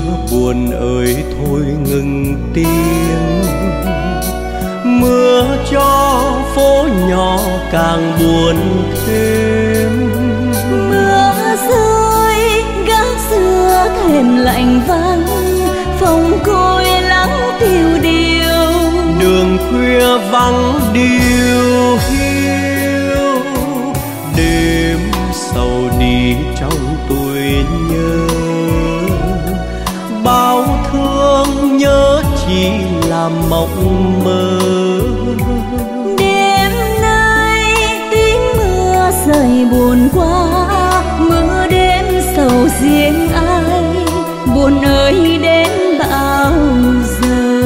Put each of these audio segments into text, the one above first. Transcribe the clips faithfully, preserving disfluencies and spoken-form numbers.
buồn ơi thôi ngừng tiếng, mưa cho phố nhỏ càng buồn thêm. Mưa rơi gác xưa thềm lạnh vắng, phòng côi lắng tiêu điều. Đường khuya vắng điêu hiu, đêm sầu đi trong tuổi nhớ. Bao thương nhớ chỉ là mộng mơ. Đêm nay tiếng mưa rơi buồn quá, mưa đêm sầu riêng ai, buồn ơi đến bao giờ.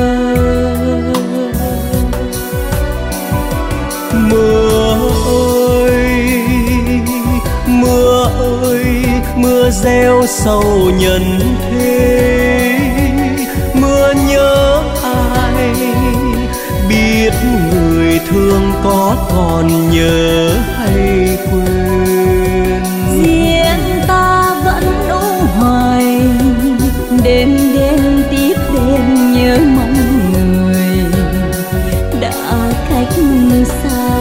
Mưa ơi, mưa ơi, mưa gieo sầu nhân thế. Mưa nhớ ai, biết người thương có còn nhớ hay quên. Riêng ta vẫn u hoài, đêm đêm tiếp đêm nhớ mong người đã cách xa.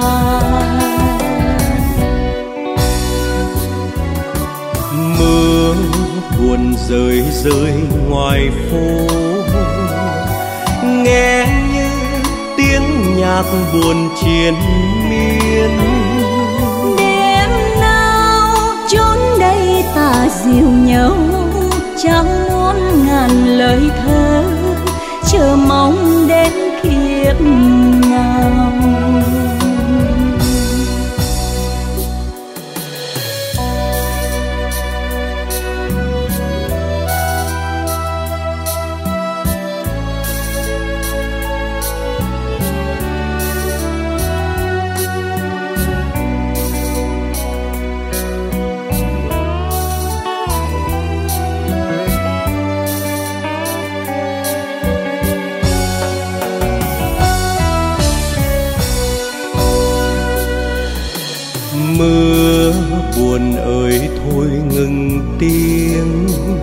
Mưa buồn rơi rơi ngoài phố, nghe như tiếng nhạc buồn triền miên. Đêm nào chốn đây ta dìu nhau, chẳng muốn ngàn lời thơ, chờ mong đến kiếp nào. Mưa buồn ơi thôi ngừng tiếng,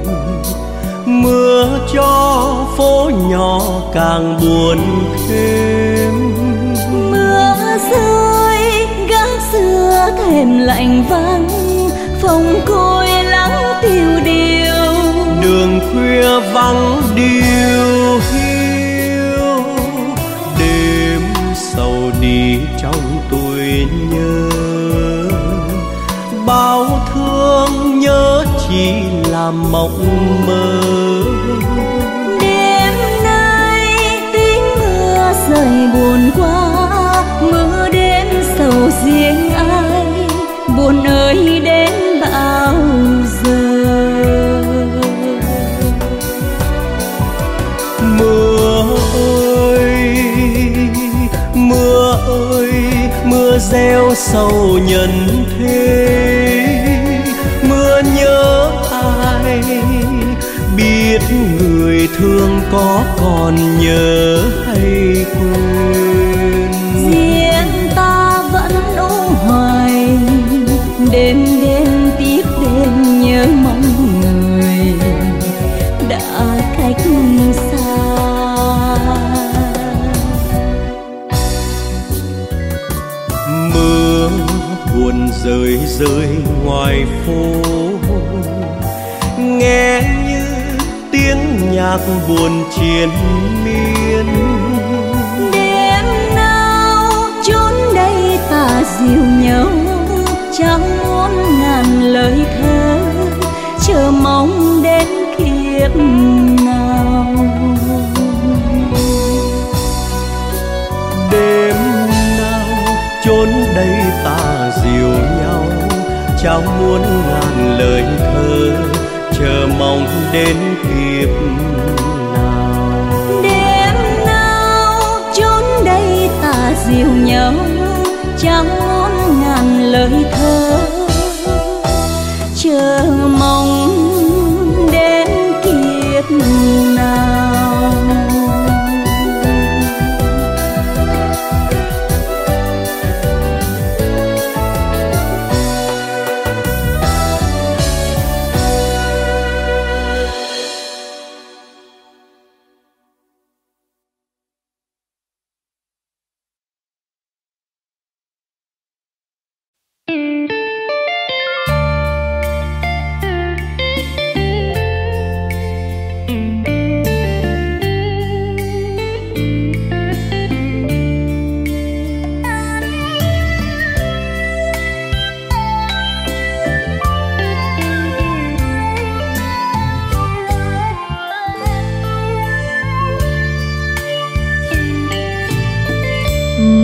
mưa cho phố nhỏ càng buồn thêm. Mưa rơi gác xưa thềm lạnh vắng, phòng côi lắng tiêu điều. Đường khuya vắng điêu hiu, đêm sầu đi trong tuổi nhớ. Bao thương nhớ chỉ là mộng mơ. Đêm nay tiếng mưa rơi buồn quá, mưa đêm sầu riêng ai, buồn ơi đến bao giờ. Mưa ơi, mưa ơi, mưa gieo sầu nhân thế. Mưa nhớ ai, biết người thương có còn nhớ hay quên. Riêng ta vẫn u hoài, đêm đêm tiếp đêm nhớ mong người đã cách xa. Mưa buồn rơi rơi ngoài phố, nghe như tiếng nhạc buồn triền miên. Đêm nào chốn đây ta dìu nhau, chẳng muốn ngàn lời thơ, chờ mong đến kiếp nào. Đêm nào chốn đây ta dìu nhau, chẳng muốn ngàn lời thơ, chờ mong đến kiếp nào. Đêm nào chốn đây ta dìu nhau, chẳng muốn ngàn lời thơ, chờ mong đến kiếp nào.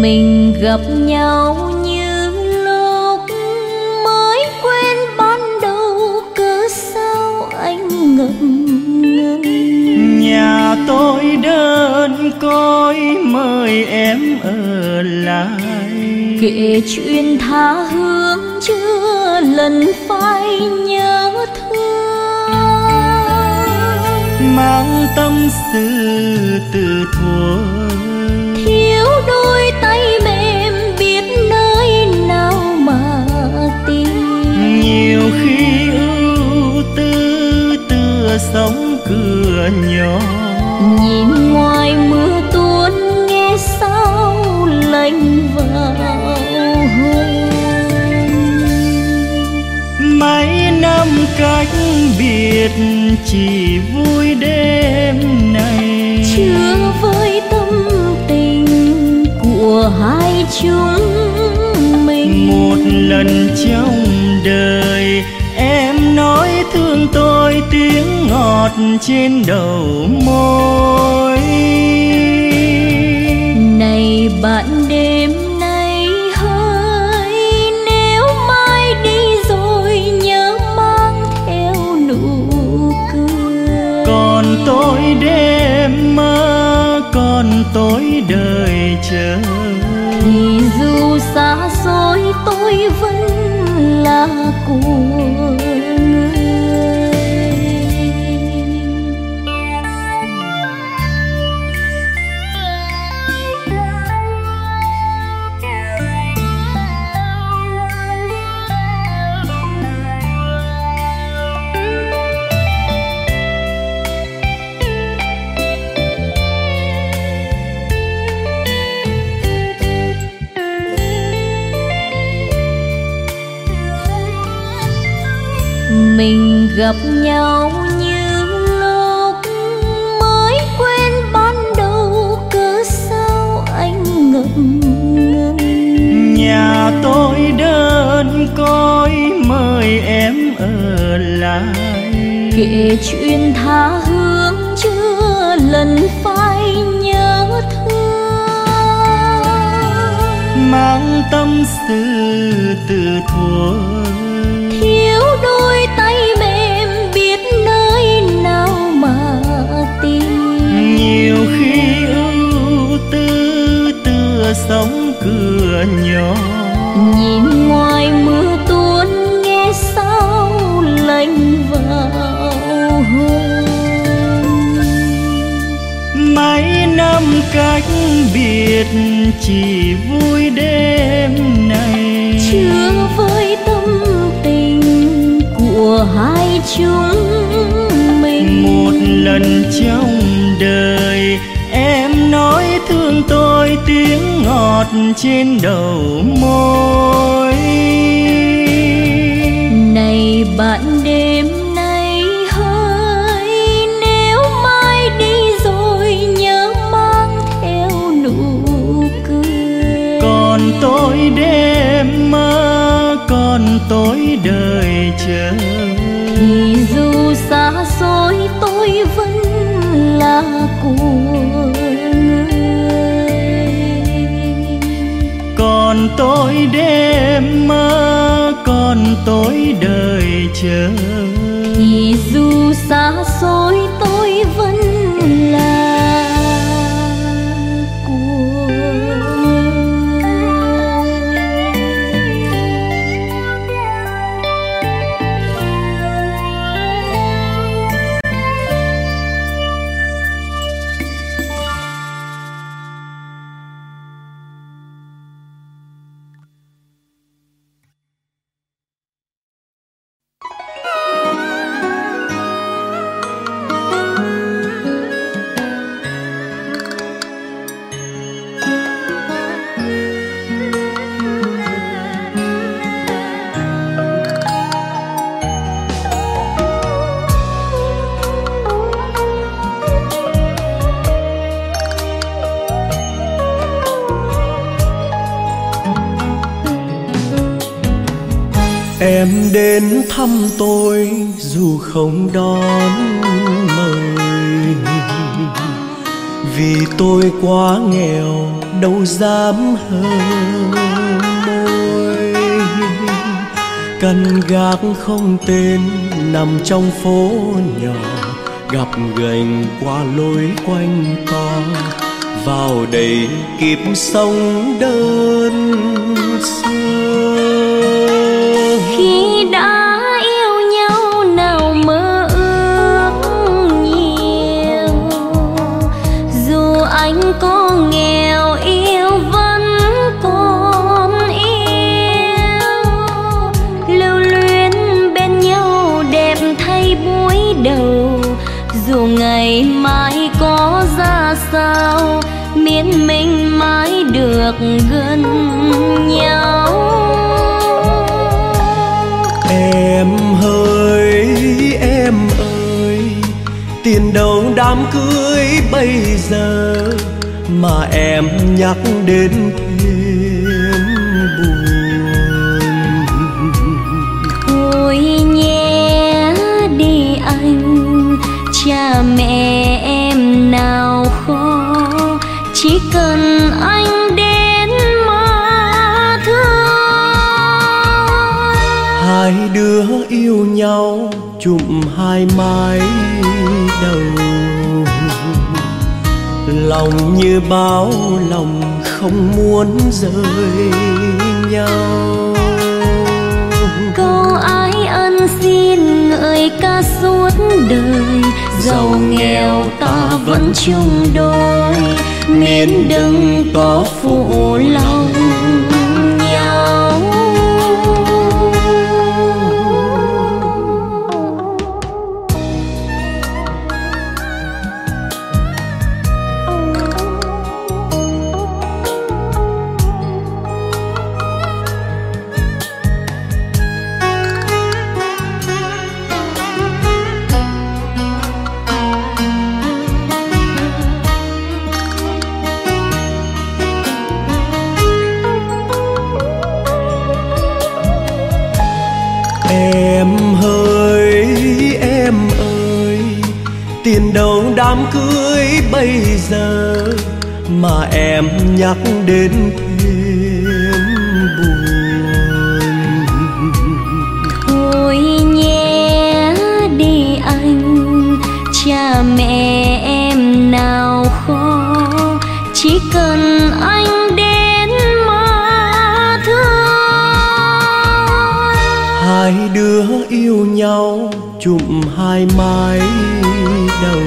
Mình gặp nhau như lúc mới quen ban đầu, cớ sao anh ngập ngừng. Nhà tôi đơn côi mời em ở lại, kể chuyện tha hương chưa lần phai nhớ thương. Mang tâm sự từ thuở, thiếu đôi tay mềm biết nơi nào mà tìm. Nhiều khi ưu tư tựa sóng cửa nhỏ, nhìn ngoài mưa tuôn nghe sao lạnh vào hồn. Mấy năm cách biệt chỉ vui đêm này, chưa với tâm tình của hai chúng mình. Một lần trong đời em nói thương tôi, tiếng ngọt trên đầu môi. Này bạn đêm nay hỡi, nếu mai đi rồi nhớ mang theo nụ cười. Còn tôi đêm mơ, còn tôi đời chờ, thì dù xa xôi tôi vẫn là của người. Mình gặp nhau như lúc mới quen ban đầu, cớ sao anh ngập ngừng. Nhà tôi đơn côi mời em ở lại, kể chuyện tha hương chưa lần phai nhớ thương. mang tâm sự từ thuở, thiếu đôi tay mềm biết nơi nào mà tìm. nhiều khi ưu tư tựa sóng cửa nhỏ, nhìn ngoài mưa tuôn nghe sao lạnh vào hồn. mấy năm cách biệt chỉ vui đêm này, chưa với tâm tình của hai chúng mình. một lần trong đời em nói thương tôi, tiếng ngọt trên đầu môi. Này bạn đêm nay hỡi, nếu mai đi rồi nhớ mang theo nụ cười. Còn tôi đêm mơ, còn tôi đời chờ, thì dù xa xôi tôi vẫn là của người. còn tôi đêm mơ, còn tôi đời chờ, thì dù xa xôi tôi vẫn là của người. Em đến thăm tôi dù không đón mời, vì tôi quá nghèo đâu dám hờ môi. Căn gác không tên nằm trong phố nhỏ, gặp gành qua lối quanh co, vào đây kịp sống đơn sơ. Khi đã yêu nhau nào mơ ước nhiều, dù anh có nghèo yêu vẫn còn yêu. Lưu luyến bên nhau đẹp thay buổi đầu, dù ngày mai có ra sao, miễn mình mãi được gần nhau. Em hỡi em ơi, tiền đâu đám cưới bây giờ mà em nhắc đến thêm buồn. Thôi nhé đi anh, cha mẹ em nào khó, chỉ cần anh đến mà thương. Hai đứa yêu nhau chụm hai mái đầu, lòng như bão lòng không muốn rời nhau. Câu ái ân xin người ca suốt đời, giàu nghèo ta vẫn chung đôi, miễn đừng có phụ lòng nhau. Em hỡi em ơi, tiền đâu đám cưới bây giờ mà em nhắc đến thêm buồn. Thôi nhé đi anh, cha mẹ em nào khó, chỉ cần anh đến mà thương. Hai đứa yêu nhau chụm hai mái đầu,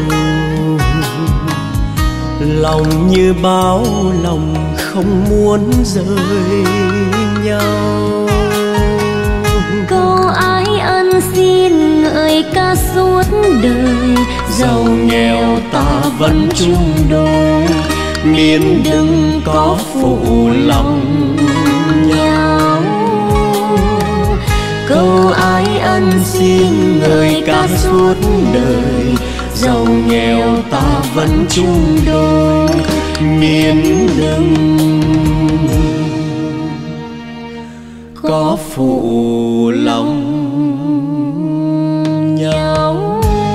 lòng như bão lòng không muốn rời nhau. Câu ái ân xin người ca suốt đời, giàu nghèo ta vẫn chung đôi, miễn đừng có phụ lòng nhau. Câu ái ân xin người ca suốt đời, giàu nghèo ta vẫn chung đôi, miễn đừng có phụ lòng nhau.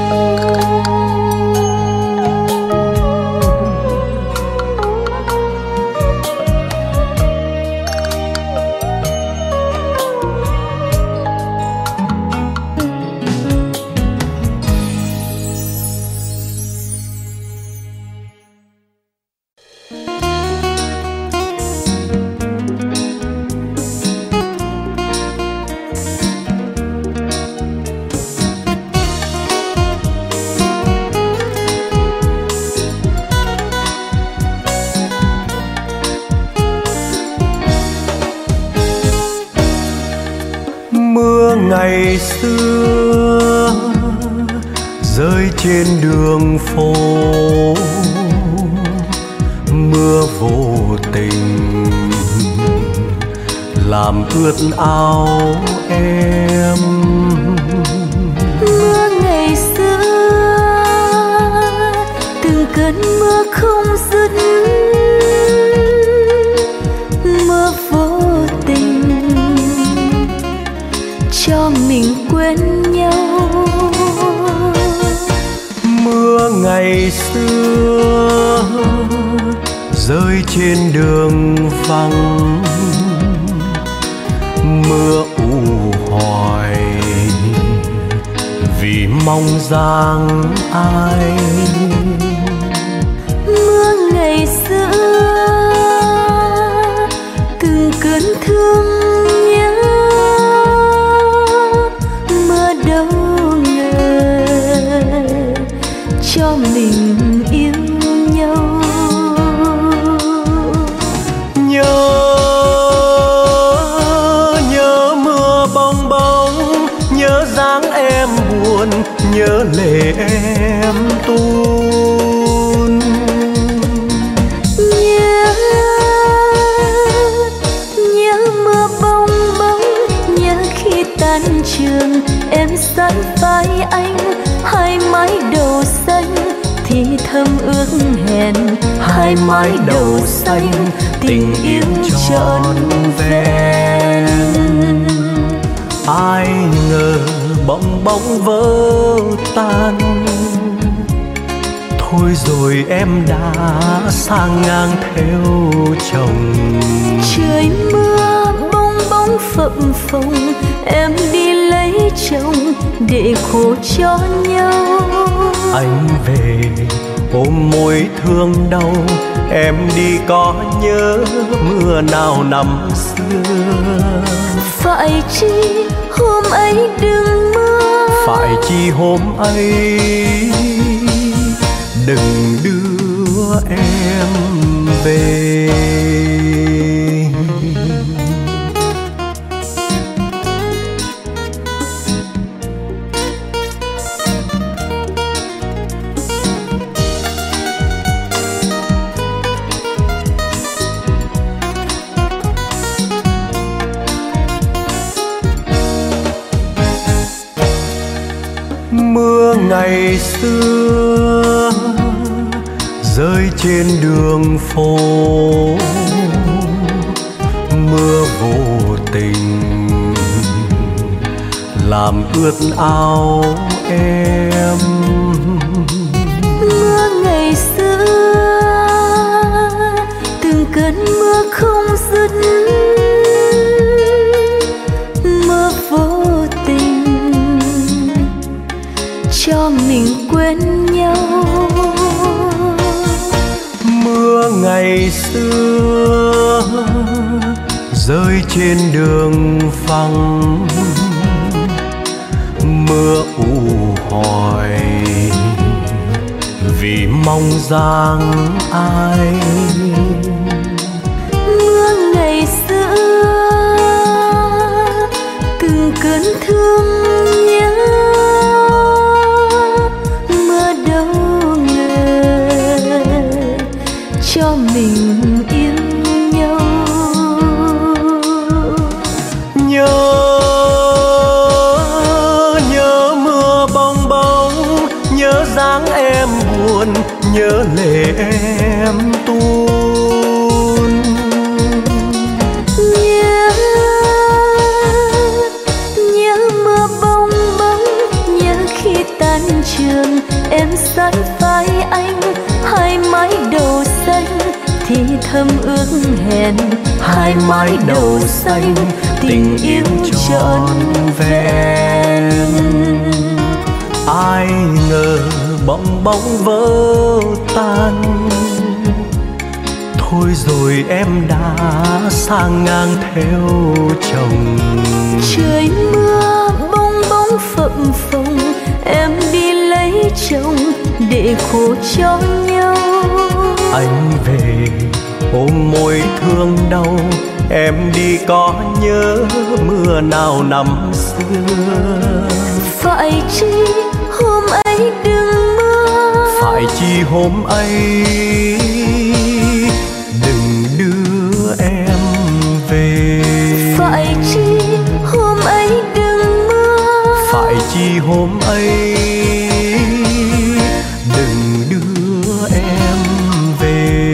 Ngày xưa rơi trên đường phố, mưa vô tình làm ướt áo em. Mưa ngày xưa từng cơn mưa không dứt, mưa vô tình cho mình quên nhau. Mưa ngày xưa rơi trên đường vắng, mưa u hoài vì mong rằng ai. Mưa ngày xưa từng cơn thương nhớ, mưa đâu ngờ cho mình yêu nhau. Nhớ nhớ mưa bong bóng, nhớ dáng em buồn, nhớ lệ em tuôn. Nhớ nhớ mưa bong bóng, nhớ khi tan trường em sát vai anh, hai mái đầu xanh thì thầm ước hẹn, hai mái đầu xanh tình yêu trọn vẹn. Ai ngờ bong bóng vỡ tan, thôi rồi em đã sang ngang theo chồng. Trời mưa bong bóng phập phồng, em đi lấy chồng để khổ cho nhau. Anh về ôm môi thương đau, em đi có nhớ mưa nào năm xưa. Phải chi hôm ấy đừng mưa, phải chi hôm ấy đừng đưa em về. Mưa ngày xưa rơi trên đường phố, mưa vô tình làm ướt áo em. Mưa ngày xưa từng cơn mưa không dứt, mưa vô tình cho mình quên nhau. Mưa ngày xưa rơi trên đường vắng, mưa u hoài vì mong rằng ai. Mưa ngày xưa từng cơn thương nhớ, mưa đâu ngờ cho mình yêu nhau. Nhớ nhớ mưa bong bóng, nhớ dáng em buồn, nhớ lệ em tuôn. Nhớ nhớ mưa bong bóng, nhớ khi tan trường em sát vai anh, hai mái đầu xanh thì thầm ước hẹn, hai mái đầu xanh tình yêu trọn vẹn. Ai ngờ bong bóng vỡ tan, thôi rồi em đã sang ngang theo chồng. Trời mưa bong bóng phập phồng, em đi lấy chồng để khổ cho nhau. Anh về ôm môi thương đau, em đi có nhớ mưa nào năm xưa. Phải chi hôm ấy đừng mưa, phải chi hôm ấy đừng đưa em về. phải chi hôm ấy đừng mưa, phải chi hôm ấy đừng đưa em về.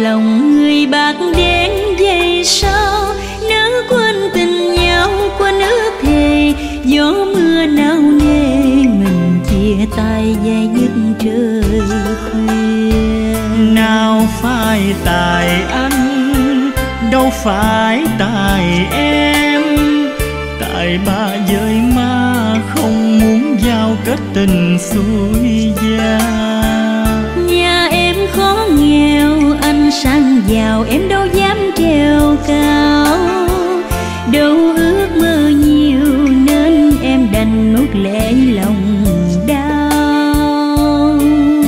Lòng người bạc đen vậy sao, nỡ quên tình nhau quên ước thề. Gió mưa nao nề mình chia tay dài dứt trời khuya. Nào phải tại anh, đâu phải tại em. Tại ba giới ma không muốn giao kết tình xuôi gia. Nhà em khó nghèo, anh sang giàu em đâu dám trèo cao. Đâu ước mơ nhiều nên em đành nuốt lệ lòng đau.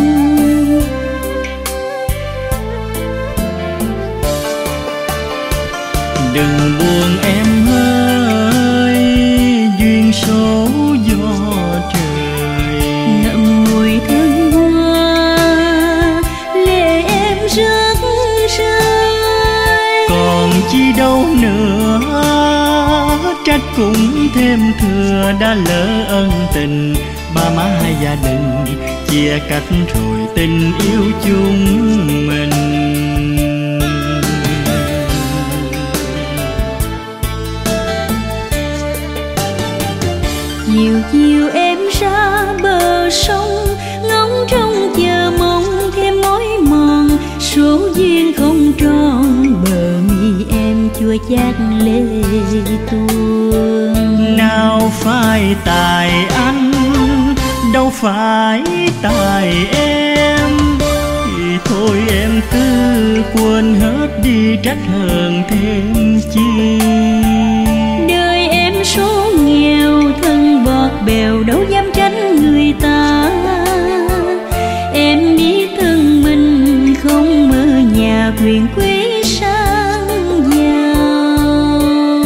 Đừng buồn em ơi, duyên số do trời. Ngậm ngùi thương hoa, lệ em rớt rơi. Còn chi đâu nữa, trách cũng thêm thừa. Đã lỡ ân tình, ba má hai gia đình chia cách rồi tình yêu chung mình. Chiều chiều em ra bờ sông, ngóng trông chờ mong thêm mối mòn. Số duyên không tròn, bờ mi em chua chát lệ tuôn. Nào phải tại anh, đâu phải tại em. Thì thôi em cứ quên hết đi, trách hờn thêm chi. Đời em số nghèo, thân bọt bèo đâu dám tránh người ta. Em biết thân mình không mơ nhà quyền quý sang giàu.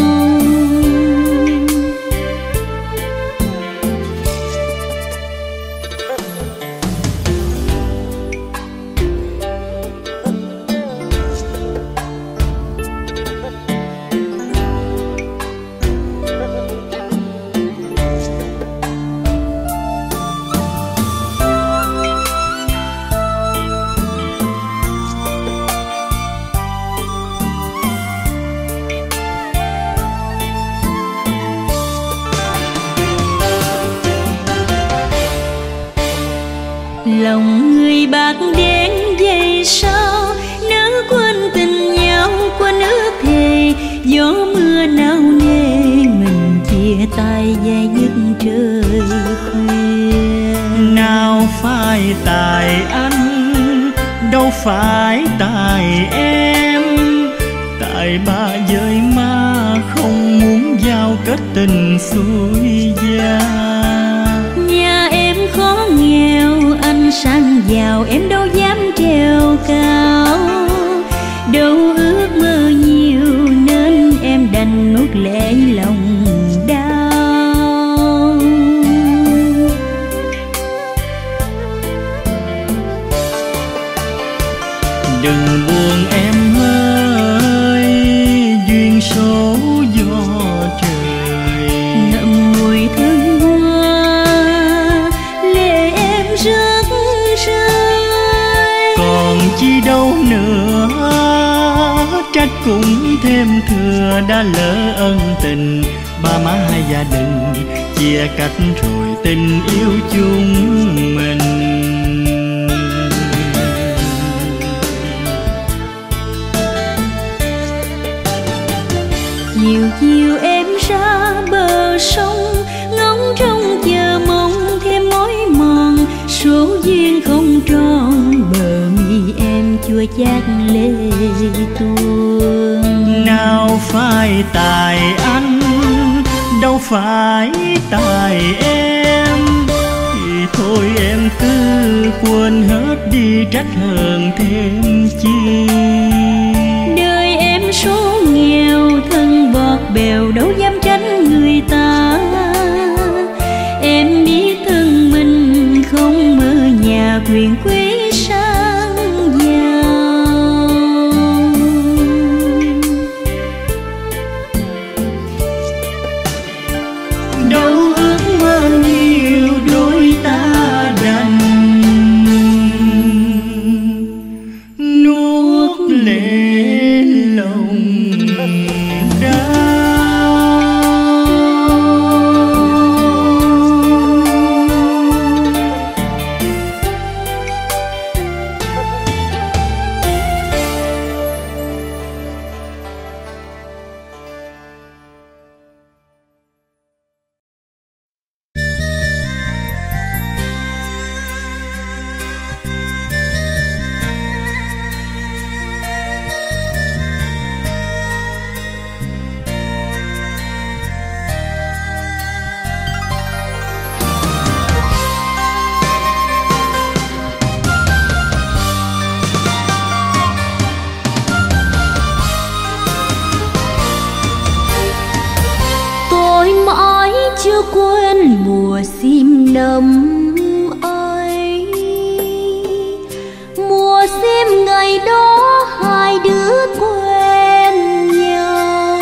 Lòng người bạc đen vậy sao, nỡ quên tình nhau quên ước thề. Gió mưa nao nề mình chia tay dài dứt trời khuya. Nào phải tại anh, đâu phải tại em. Tại ba giới ma không muốn giao kết tình xuôi gia. Nhà em khó nghèo, anh sang giàu em đâu dám trèo cao. Đâu ước mơ nhiều nên em đành nuốt lệ lòng đau. Đừng buồn em ơi, duyên số do trời. Ngậm ngùi thương hoa, lệ em rớt rơi. Còn chi đâu nữa, trách cũng thêm thừa. Đã lỡ ân tình, ba má hai gia đình chia cách rồi tình yêu chung mình. Chiều chiều em ra bờ sông, ngóng trông chờ mong thêm mối mòn. Số duyên không tròn, bờ mi em chua chát lệ tuôn. Nào phải tại anh, đâu phải tại em. Thì thôi em cứ quên hết đi, trách hờn thêm chi. Đời em số nghèo, thân bọt bèo đâu dám tránh người ta. Em biết thân mình không mơ nhà quyền quý sang giàu. Đâu ước mơ nhiều đôi ta đành nuốt năm ấy. Mùa sim ngày đó hai đứa quen nhau,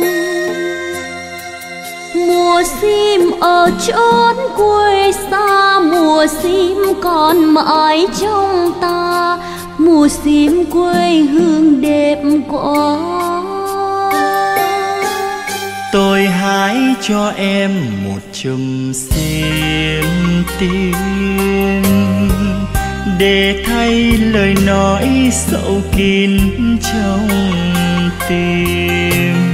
mùa sim ở chốn quê xa, mùa sim còn mãi trong ta, mùa sim quê hương đẹp quá. Tôi hái cho em một chùm sim tím để thay lời nói sâu kín trong tim.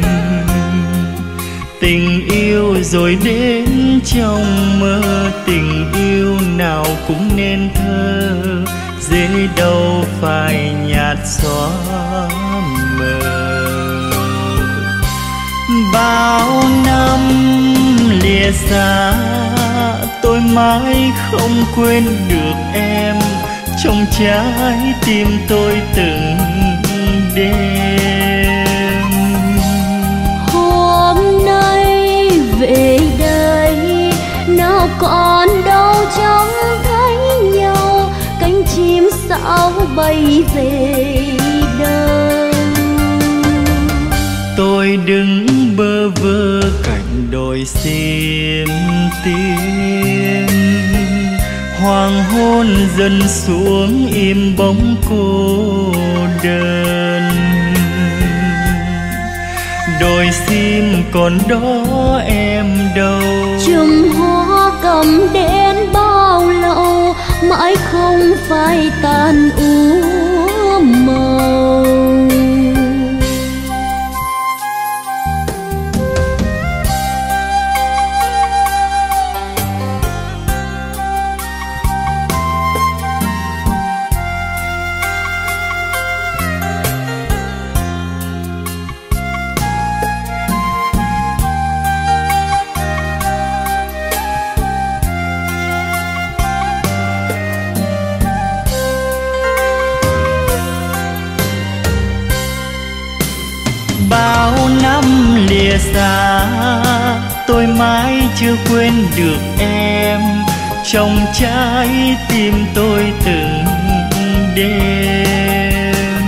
Tình yêu rồi đến trong mơ, tình yêu nào cũng nên thơ, dễ đâu phải nhạt xóa mờ. Bao năm lìa xa, tôi mãi không quên được em trong trái tim tôi từng đêm. Hôm nay về đây nào còn đâu trông thấy nhau, cánh chim sao bay về đâu. Tôi đứng bơ vơ cạnh đồi sim tím, hoàng hôn dần xuống im bóng cô đơn. Đồi sim còn đó em đâu, chùm hoa cầm đến bao lâu mãi không phai tàn úa màu. Bao năm lìa xa, tôi mãi chưa quên được em trong trái tim tôi từng đêm.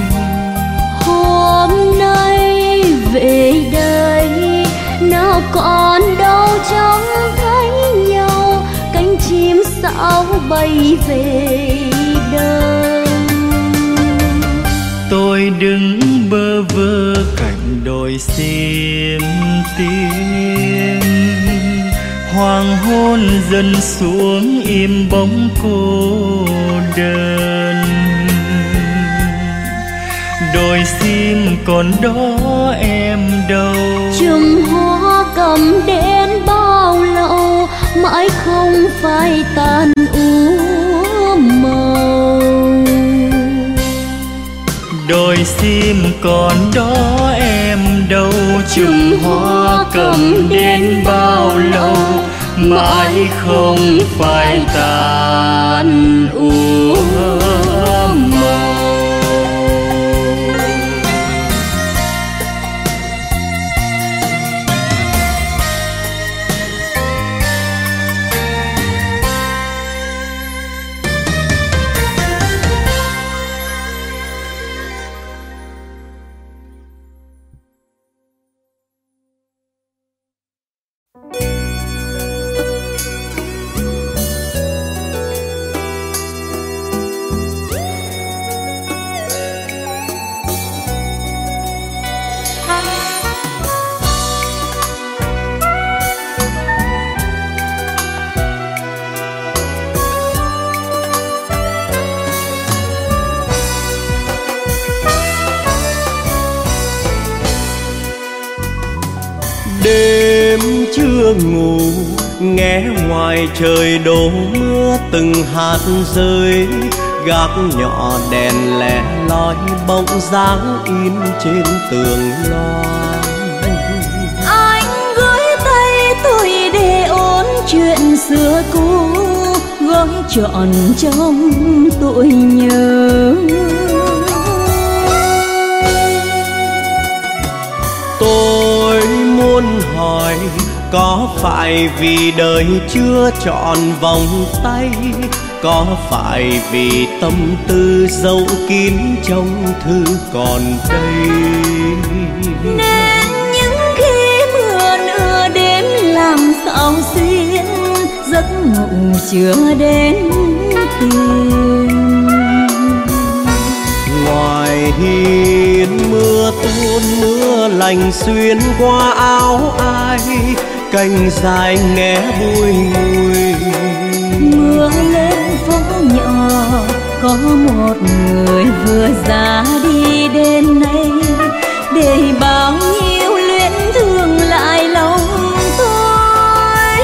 Hôm nay về đây nào còn đâu trông thấy nhau, cánh chim sao bay về đâu. Tôi đứng bơ vơ cạnh đồi sim tím, hoàng hôn dần xuống im bóng cô đơn. Đồi sim còn đó em đâu, chùm hoa cầm đến bao lâu mãi không phai tàn úa màu. đồi sim còn đó em đâu, chùm hoa cầm đến bao lâu mãi không phai tàn úa màu. Đêm chưa ngủ, nghe ngoài trời đổ mưa từng hạt rơi, gác nhỏ đèn lẻ loi bóng dáng in trên tường loa. Anh gửi tay tôi để ôn chuyện xưa cũ, gói trọn trong tôi nhớ. Tôi muốn hỏi Có phải vì đời chưa trọn vòng tay, có phải vì tâm tư dấu kín trong thư còn đây. Nên những khi mưa nửa đêm làm sao xuyên, giấc ngủ chưa đến tìm. Ngoài hiên mưa tuôn mưa lành xuyên qua áo ai, cành dài nghe bùi ngùi. Mưa lên phố nhỏ có một người vừa ra đi đến nay, để bao nhiêu luyến thương lại lòng tôi.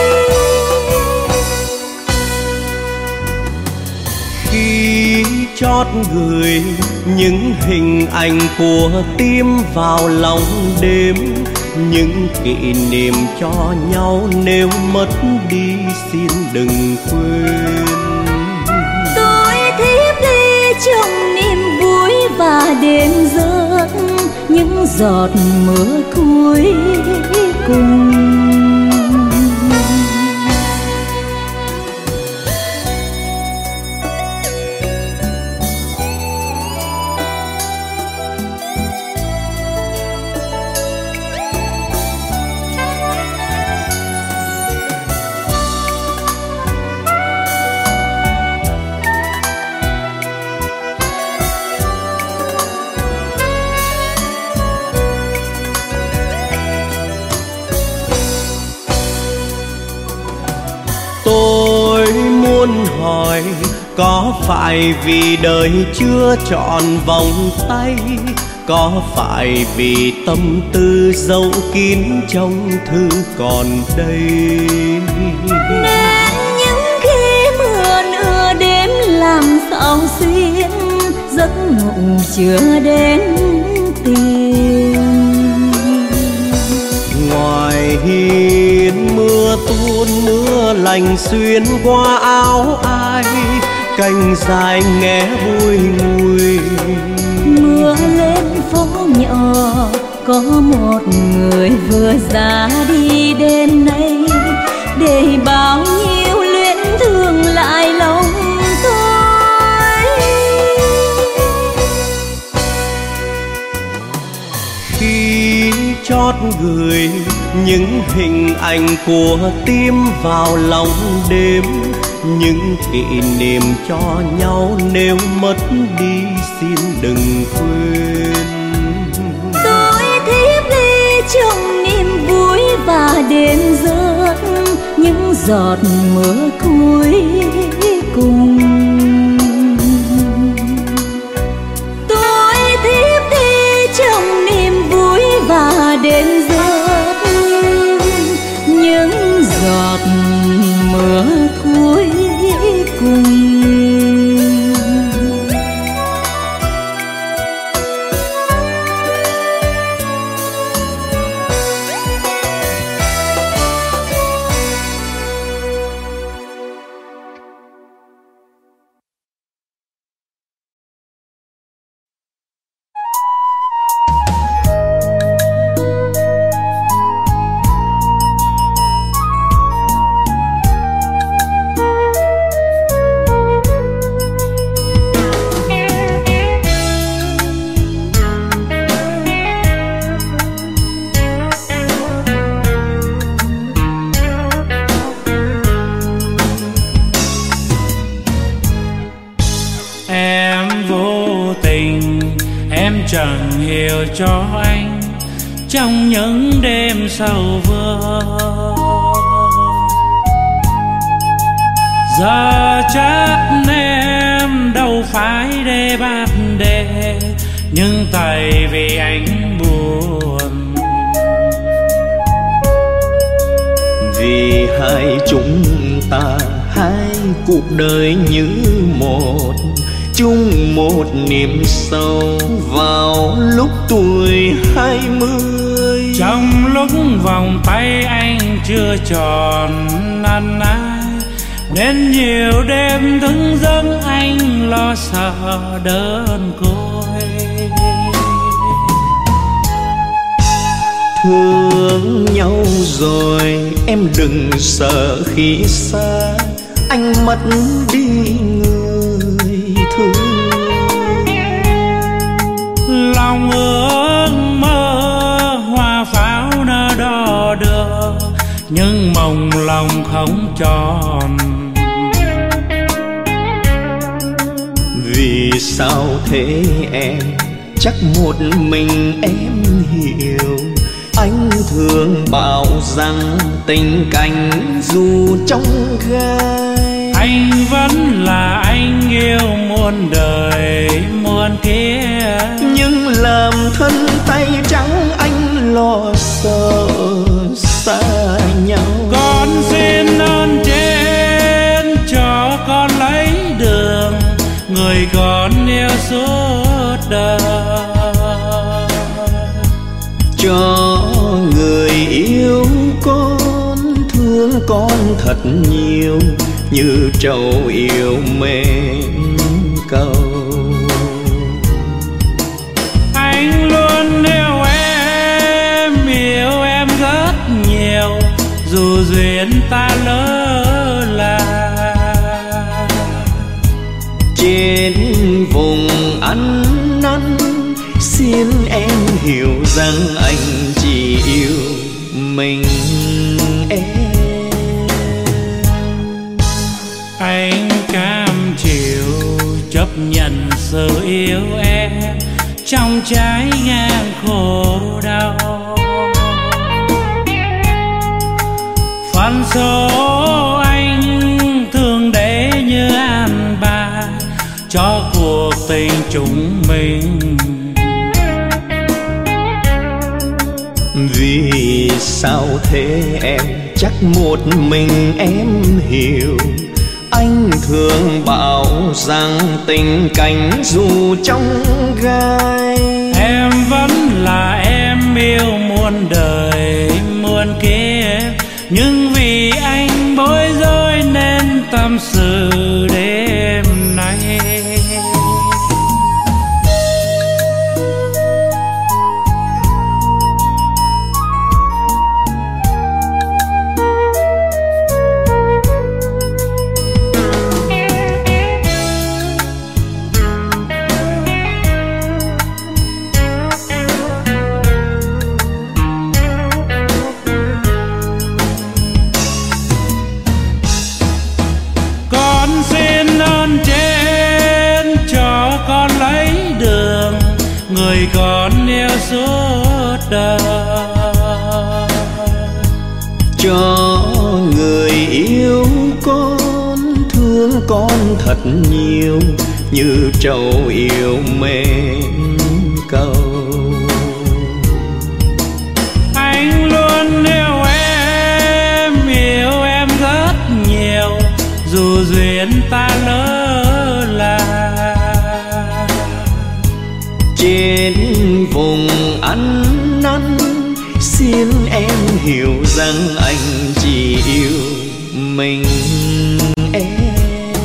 Khi chót gửi những hình ảnh của tim vào lòng đêm, những kỷ niệm cho nhau nếu mất đi xin đừng quên. Tôi thiếp đi trong niềm vui và đêm giấc, những giọt mưa cuối cùng. Tôi muốn hỏi, có phải vì đời chưa trọn vòng tay, có phải vì tâm tư dấu kín trong thư còn đây. Nên những khi mưa nửa đêm làm sao xuyên, giấc ngủ chưa đến tìm. Ngoài hiên mưa tuôn mưa lành xuyên qua áo ai, cành dài nghe bùi ngùi. Mưa lên phố nhỏ có một người vừa ra đi đêm nay, để bao nhiêu luyến thương lại lòng tôi. Khi chót gửi những hình ảnh của tim vào lòng đêm, những kỷ niệm cho nhau nếu mất đi xin đừng quên. Tôi thiếp đi trong niềm vui và đêm giấc, những giọt mưa cuối cùng. Tôi thiếp đi trong niềm vui và đêm giấc, những giọt mưa cuối cùng. Chẳng hiểu cho anh trong những đêm sầu vơ, giờ chắc em đâu phải để bát đề, nhưng tại vì anh buồn. Vì hai chúng ta hai cuộc đời như một, chung một niềm sâu vào lúc tuổi hai mươi. Trong lúc vòng tay anh chưa tròn ăn ai, nên nhiều đêm thức giấc anh lo sợ đơn côi. Thương nhau rồi em đừng sợ khi xa, anh mất đi người thương. Lòng ước mơ hoa pháo nở đỏ đưa, nhưng mộng lòng không tròn. Vì sao thế em, chắc một mình em hiểu. Anh thường bảo rằng tình cảnh dù trong gai, anh vẫn là anh yêu muôn đời muôn kia. Nhưng làm thân tay trắng anh lo sợ xa nhau. Con xin ơn trên cho con lấy đường, người con yêu suốt đời. Cho người yêu con thương con thật nhiều, như trầu yêu mến cầu. Anh luôn yêu em, yêu em rất nhiều, dù duyên ta lỡ là. Trên vùng ăn năn xin em hiểu rằng anh chỉ yêu mình em. Anh cam chịu chấp nhận sự yêu em trong trái ngang khổ đau. Phận số anh thường để như an bài cho cuộc tình chúng mình. Vì sao thế em, chắc một mình em hiểu. Anh thường bảo rằng tình cảnh dù trong gai, em vẫn là em yêu muôn đời muôn kiếp. Nhưng vì anh bối rối nên tâm sự đêm nay. Người con yêu suốt đời. Cho người yêu con thương con thật nhiều, như trầu yêu mến cầu. Anh luôn yêu em, yêu em rất nhiều, dù duyên ta lỡ là. Trên vùng ăn năn xin em hiểu rằng anh chỉ yêu mình em.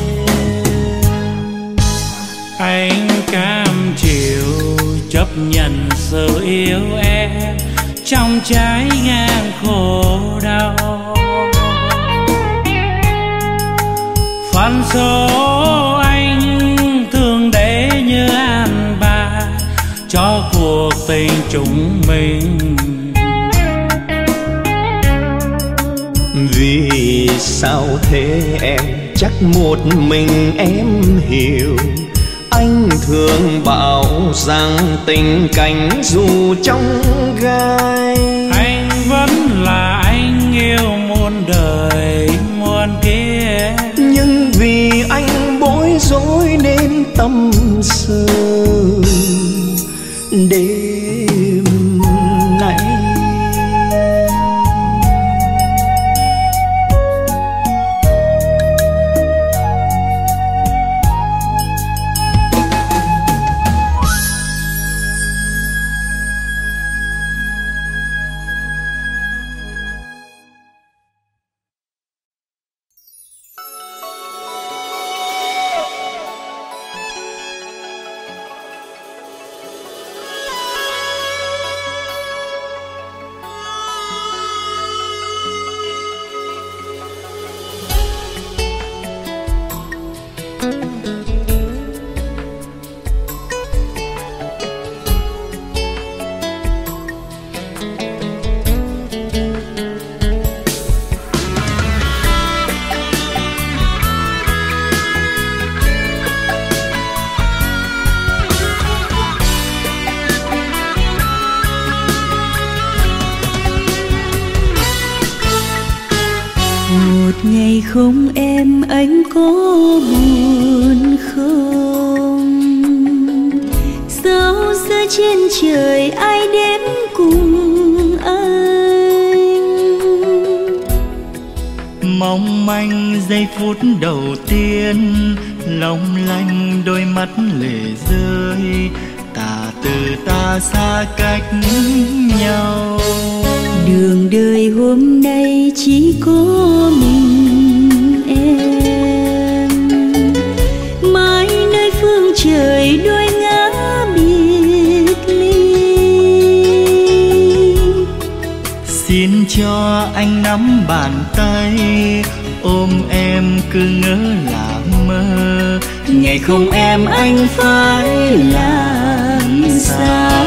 Anh cam chịu chấp nhận sự yêu em trong trái ngang khổ đau. Phận số anh thường để như an bài cho cuộc tình chúng mình. Vì sao thế em, chắc một mình em hiểu. Anh thường bảo rằng tình cảnh dù trong gai, anh vẫn là anh yêu muôn đời muôn kia. Nhưng vì anh bối rối nên tâm sự đêm nay. Ngày không em anh có buồn không? Sao giữa trên trời ai đến cùng anh? Mong manh giây phút đầu tiên, long lanh đôi mắt lệ rơi, ta từ ta xa cách nhau. Đường đời hôm nay chỉ có mình em, mãi nơi phương trời đôi ngã biệt ly. Xin cho anh nắm bàn tay, ôm em cứ ngỡ là mơ. Ngày không em anh phải làm sao?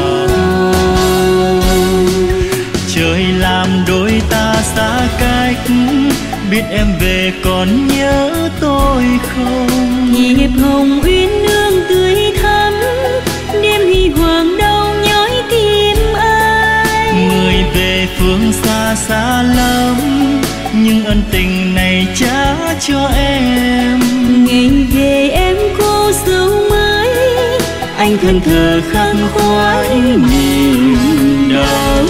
Trời làm đôi ta xa cách, biết em về còn nhớ tôi không? Nhịp hồng uyên ương tươi thắm, đêm huy hoàng đau nhói tim anh. Người về phương xa xa lắm, nhưng ân tình này trả cho em. Ngày về em cô dấu mãi, anh thân thờ khắc khoải niềm đau.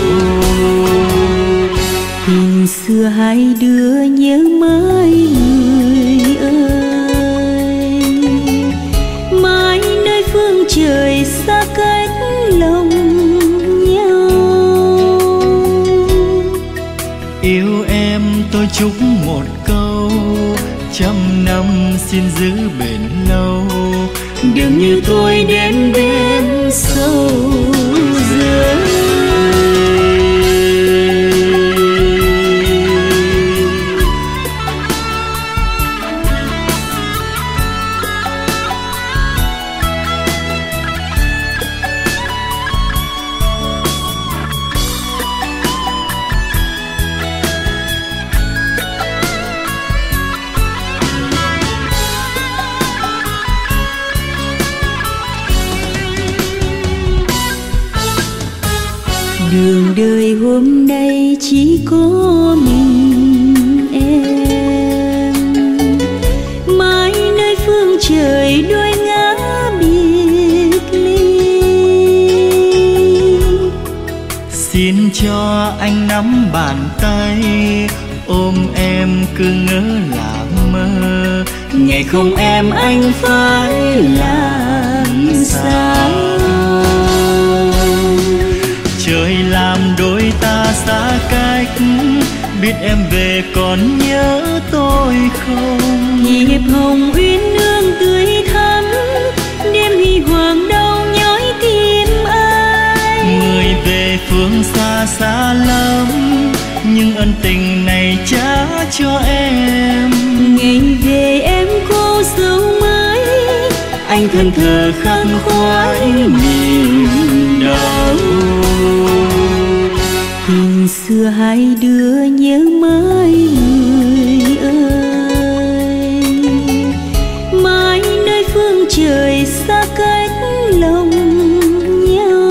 Tình xưa hai đứa nhớ mãi người ơi, mãi nơi phương trời xa cách lòng nhau. Yêu em tôi chúc một câu, trăm năm xin giữ bền lâu. Đừng như tôi đến bên sâu dưới. Đường đời hôm nay chỉ có mình em, mãi nơi phương trời đôi ngã biệt ly. Xin cho anh nắm bàn tay, ôm em cứ ngỡ là mơ. Ngày không em anh phải làm sao? Trời làm đôi ta xa cách, biết em về còn nhớ tôi không? Nhịp hồng uyên ương tươi thắm, đêm huy hoàng đau nhói tim anh. Người về phương xa xa lắm, nhưng ân tình này trả cho em. Ngày về em cô dấu mãi, anh thân thờ khắc khoải niềm đau. Tình xưa hai đứa nhớ mãi người ơi, mãi nơi phương trời xa cách lòng nhau.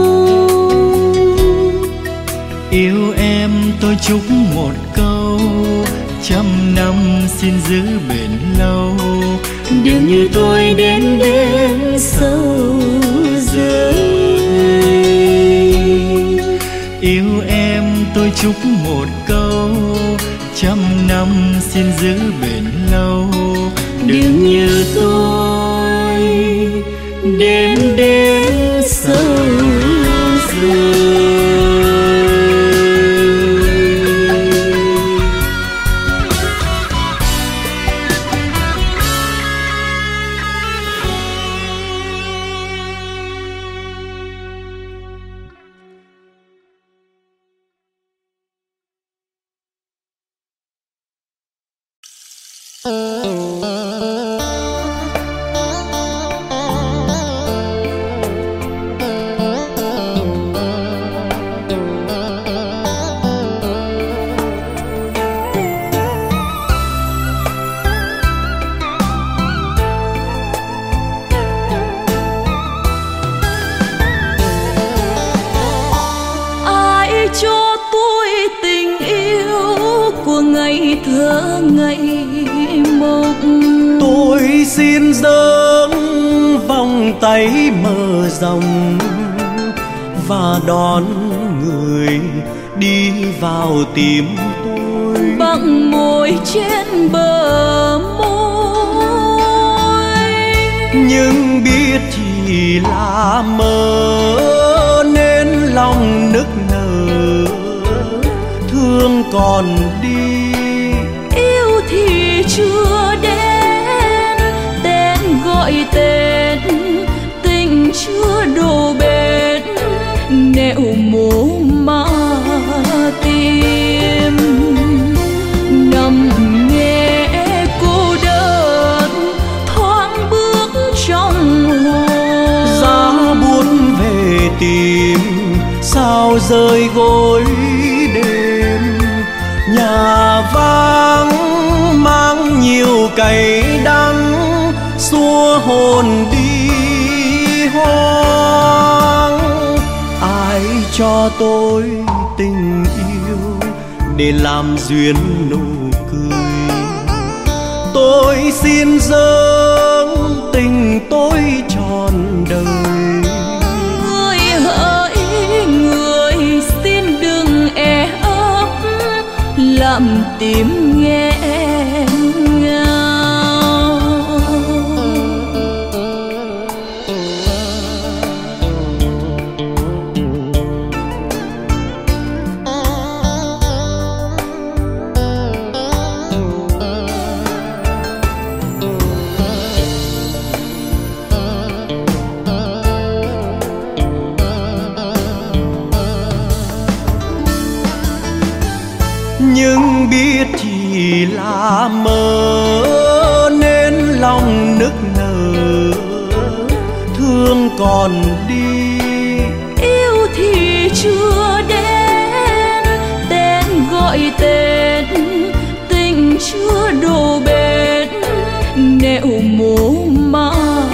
Yêu em tôi chúc một câu, trăm năm xin giữ bền lâu. Đừng như tôi đến bên sâu dưới. Yêu em tôi chúc một câu, trăm năm xin giữ bền lâu. Đừng như tôi đến đến sâu dưới. nhớ ngày mộng. Tôi xin dâng vòng tay mờ rộng và đón người đi vào tim tôi bằng môi trên bờ môi. Nhưng biết chỉ là mơ nên lòng nức nở, thương còn đi yêu thì chưa đến, tên gọi tên tình chưa đổ bến, nẻo mố mà tìm nằm nghe cô đơn thoáng bước trong hồn. giá buồn về tìm sao rơi gối đêm, nhà vắng mang nhiều cay đắng xua hồn đi hoang. Ai cho tôi tình yêu để làm duyên nụ cười, tôi xin dâng tình tôi trọn đời. Người hỡi người xin đừng e ấp làm tim nghẹn ngào. Nhưng biết chỉ là mơ nên lòng nức nở, thương còn đi Yêu thì chưa đến, tên gọi tên tình chưa đổ bến, nẻo mố mà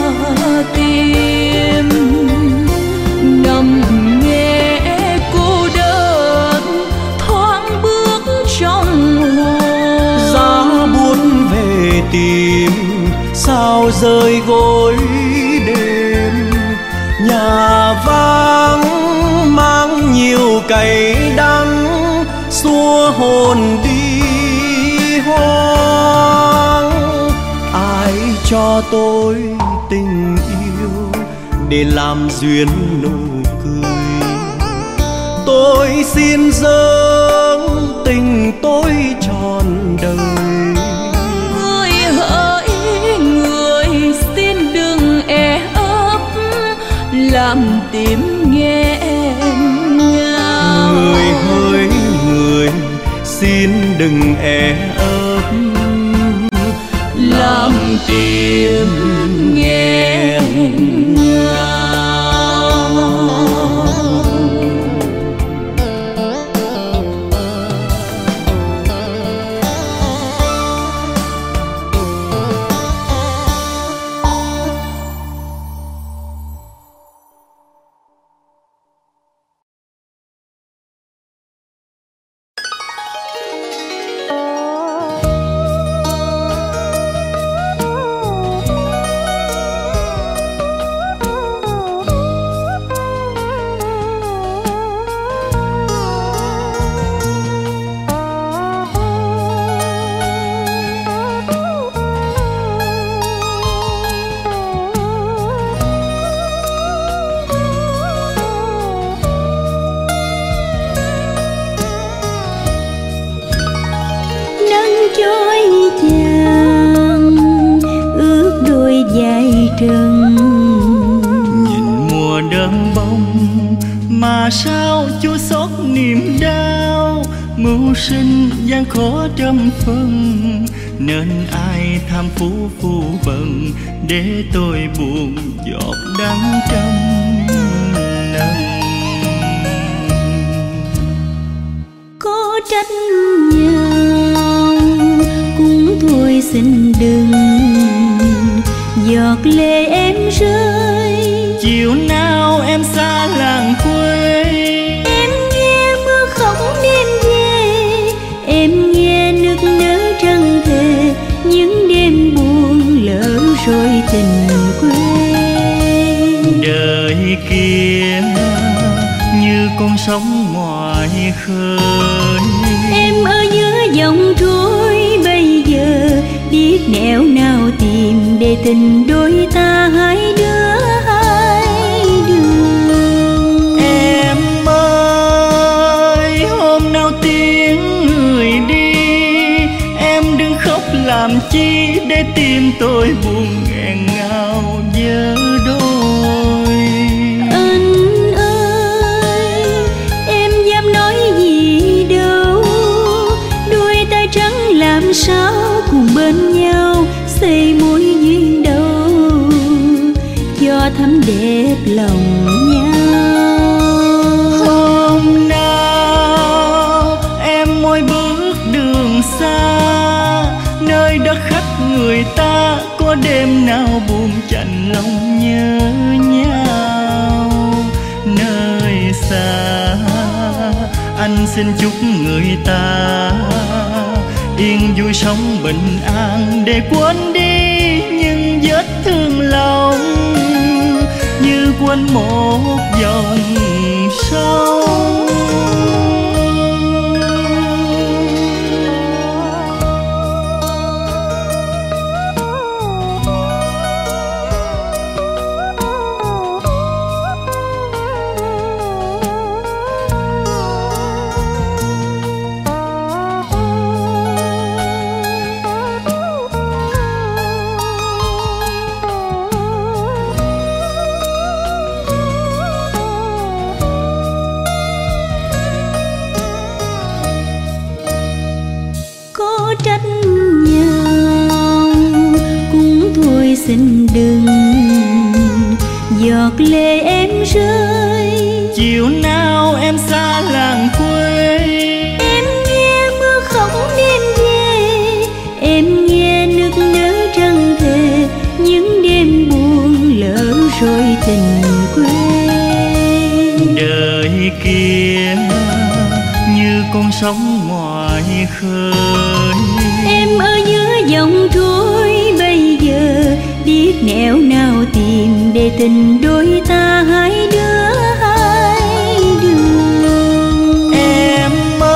tìm nằm nghe cô đơn thoáng bước trong hồn. giá buồn về tìm sao rơi gối đêm, nhà vắng mang nhiều cay đắng xua hồn đi hoang. Ai cho tôi tình yêu để làm duyên nụ cười, tôi xin dâng tình tôi trọn đời. Người hỡi người xin đừng e ấp làm tim nghẹn ngào. Người hỡi người xin đừng e ấp làm tim nghẹn ngào. trừng. Nhìn mùa đơm bông mà sao chua xót niềm đau, mưu sinh gian khó trăm phân, nên ai tham phú phu bần để tôi buồn giọt đắng trăm lần. Có trách nhau cũng thôi xin đừng giọt lệ em rơi. Chiều nào em xa làng quê, em nghe mưa khóc đêm về, em nghe nước nở trăng Đời kia như con sóng ngoài khơi, em ở giữa dòng trôi bây giờ biết nẻo nào tìm để tình đôi ta hai đứa hai đường. Em ơi hôm nào tiếng người đi, em đừng khóc làm chi để tim tôi buồn nghẹn ngào nhớ đôi. Anh ơi em dám nói gì đâu, đôi tay trắng làm sao cùng bên nhau xây mối duyên đâu cho thắm đẹp lòng nhau. Hôm nào em môi bước đường xa, nơi đất khách người ta có đêm nào buồn chạnh lòng nhớ nhau. Nơi xa anh xin chúc người ta yên vui sống bình an để quên đi những vết thương lòng, như quên một dòng sông. Trách nhau cũng thôi xin đừng giọt lệ em rơi. Chiều nào em xa làng quê, em nghe mưa khóc đêm về, em nghe nức nở trăng thề những đêm buồn lỡ rồi tình quê. Đời kia như con sóng ngoài khơi, em ở giữa dòng trôi bây giờ biết nẻo nào tìm để tình đôi ta hai đứa hai đường. Em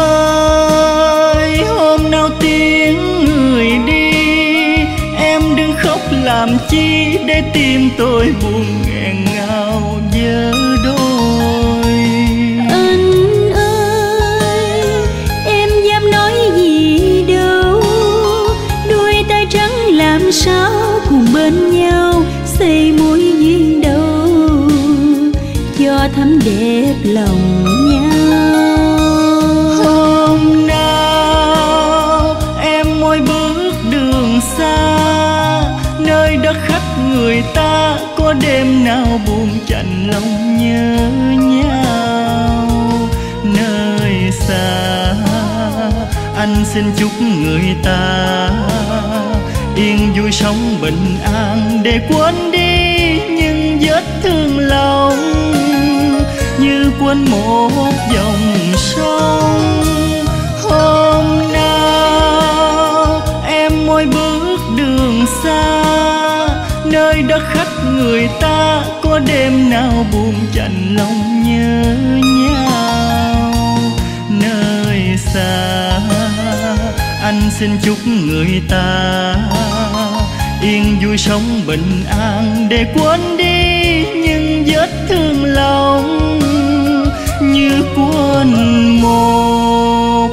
ơi hôm nào tiếng người đi, em đừng khóc làm chi để tim tôi buồn nghẹn ngào nhớ đôi. Anh ơi em dám nói gì đâu, đôi tay trắng làm sao cùng bên nhau xây mối duyên đâu cho thắm đẹp lòng nhau. Hôm nào em môi bước đường xa, nơi đất khách người ta có đêm nào buồn chạnh lòng nhớ nhau. Nơi xa anh xin chúc người ta yên vui sống bình an để quên đi những vết thương lòng, như quên một dòng sông. Hôm nào em môi bước đường xa, nơi đất khách người ta có đêm nào buồn chạnh lòng nhớ nhau. Nơi xa anh xin chúc người ta yên vui sống bình an để quên đi những vết thương lòng, như quên một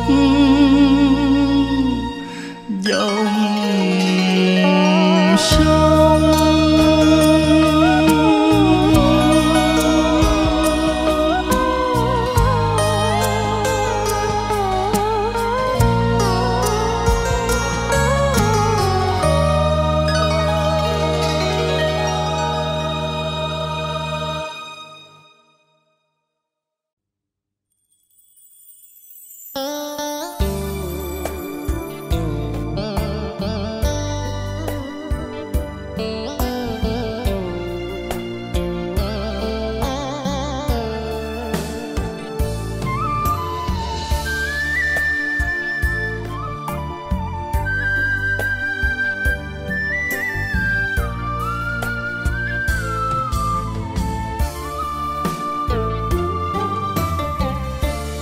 dòng sông.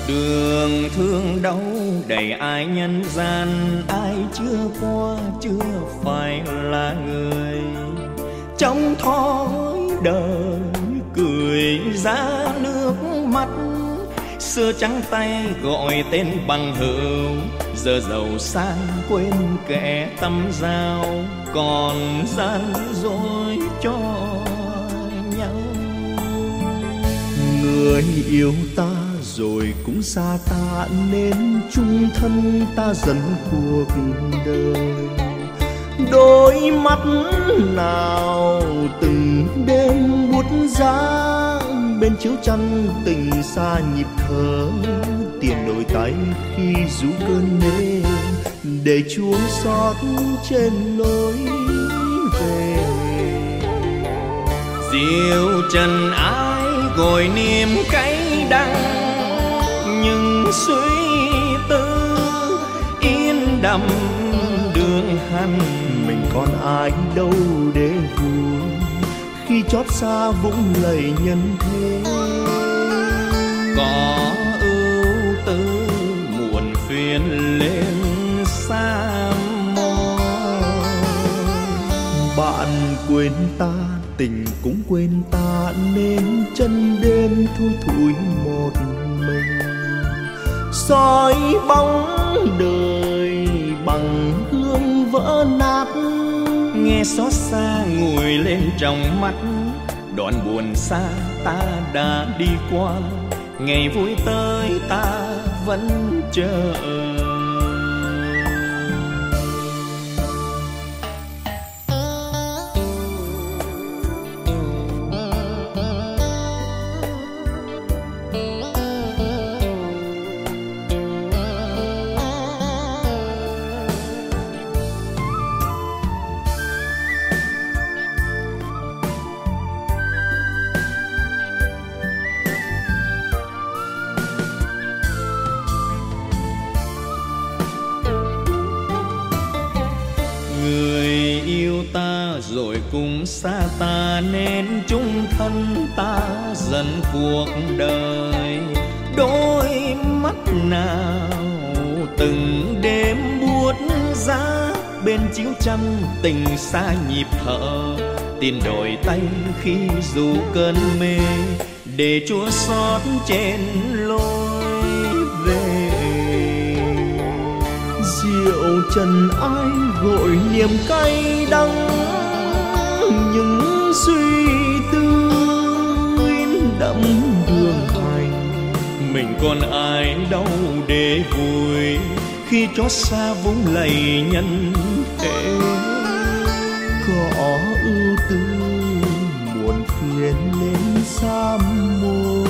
Đường thương đau đầy ai nhân gian, ai chưa qua chưa phải là người. Trong thói đời cười ra nước mắt, xưa trắng tay gọi tên bằng hữu, giờ giàu sang quên kẻ tâm giao, còn gian dối cho nhau. Người yêu ta rồi cũng xa ta, nên chung thân ta dần cuộc đời. Đôi mắt nào từng đêm buốt giá, bên chiếu chăn tình xa nhịp thở. Tiền đổi tay khi rũ cơn mê, để chuông xót trên lối về. Diệu trần ai gội niềm cay đắng, nhưng suy tư yên đậm đường hằn. Mình còn ai đâu để vui, khi chót xa vũng lầy nhân thế. Có ưu tư muộn phiền lên xa môi. Bạn quên ta, tình cũng quên ta, nên chân đêm thui thủi một mình. Soi bóng đời bằng gương vỡ nát, nghe xót xa ngùi lên trong mắt. Đoạn buồn xa ta đã đi qua, ngày vui tới ta vẫn chờ. Rồi cũng xa ta, nên chung thân ta dần cuộc đời. Đôi mắt nào từng đêm buốt giá, bên chiếu chăn tình xa nhịp thở. Tiền đổi tay khi dù cơn mê, để chua xót trên lối về. Rượu trần ai gội niềm cay đắng, những suy tư in đậm đường hành. Mình còn ai đâu để vui, khi chót xa vũng lầy nhân thế. Có ưu tư muộn phiền lên xa môi.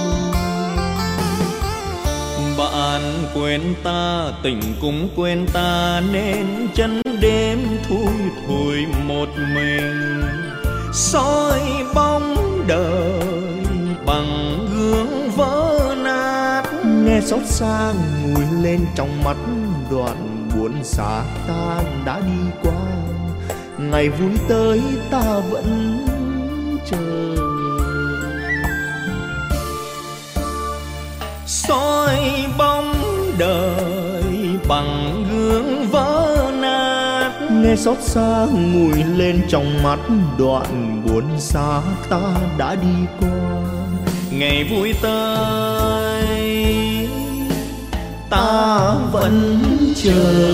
Bạn quên ta, tình cũng quên ta, nên chân đêm thui thủi một mình. Soi bóng đời bằng gương vỡ nát, nghe xót xa ngùi lên trong mắt. Đoạn buồn xa ta đã đi qua, ngày vui tới ta vẫn chờ. Soi bóng đời bằng gương vỡ nát, nghe xót xa ngùi lên trong mắt. Đoạn buồn xa ta đã đi qua, ngày vui tới ta vẫn chờ.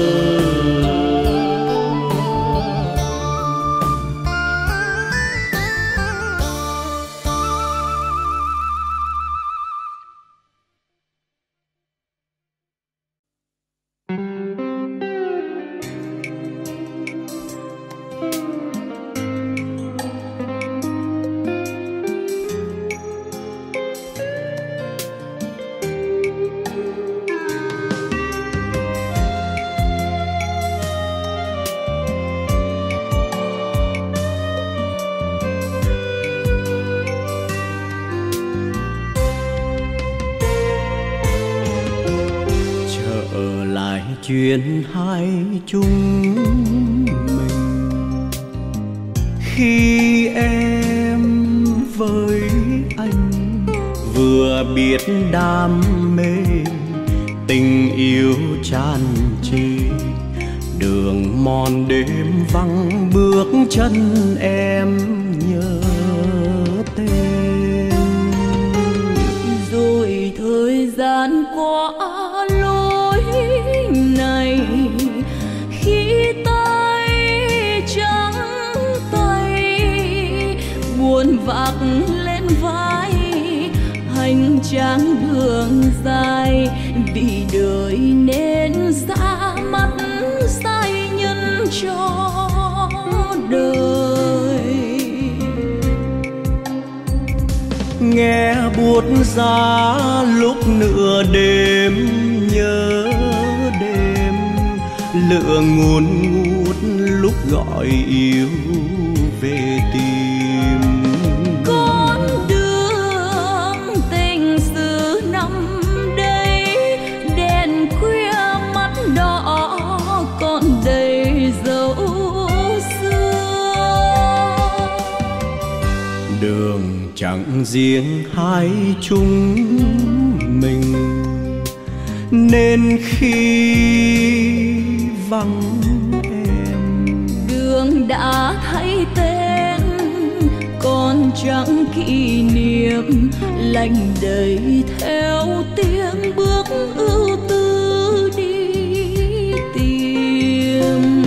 chuyện hai chúng mình khi em với anh vừa biết đam mê, tình yêu tràn trề. Đường mòn đêm vắng bước chân em nhớ tên. Rồi thời gian qua lối này, khi tay trắng tay buồn vác lên vai hành trang đường dài, vì đời nên xa mắt sai nhân cho đời. Nghe buốt giá lúc nửa đêm nhớ đêm, lửa ngùn ngút lúc gọi yêu về tìm. Con đường tình xứ năm đây, đèn khuya mắt đỏ còn đầy dấu xưa. Đường chẳng riêng hai chúng mình, nên khi vắng em đường đã thay tên, còn chẳng kỷ niệm lạnh đầy theo tiếng bước ưu tư đi tìm.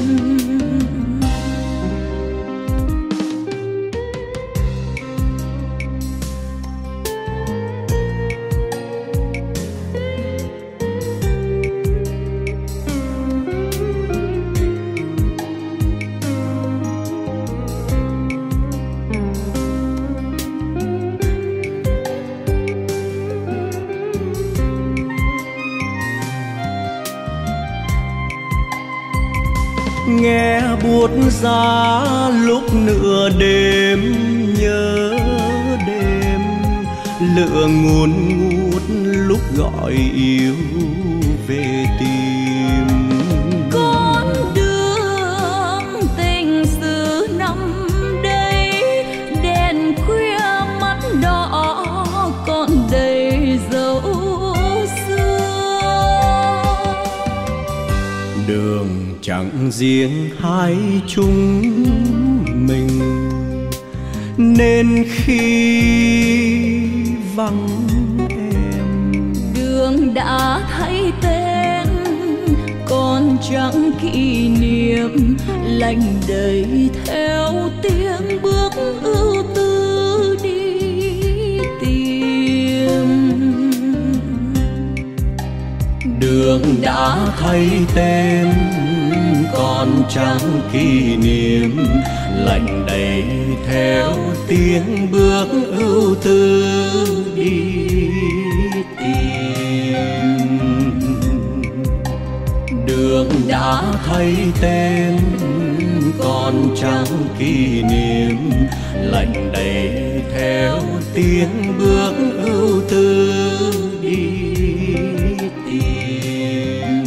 nghe buốt giá lúc nửa đêm nhớ đêm, lửa ngùn ngút lúc gọi yêu về tìm. Con đường tình xứ năm đây, đèn khuya mắt đỏ còn đầy dấu xưa. Đường chẳng riêng hai chúng mình, nên khi vắng em đường đã thay tên, còn chẳng kỷ niệm lạnh đầy theo tiếng bước ưu tư đi tìm. đường đã thay tên, còn chẳng kỷ niệm lạnh đầy theo tiếng bước ưu tư đi tìm. Đường đã thay tên, còn chẳng kỷ niệm lạnh đầy theo tiếng bước ưu tư đi tìm.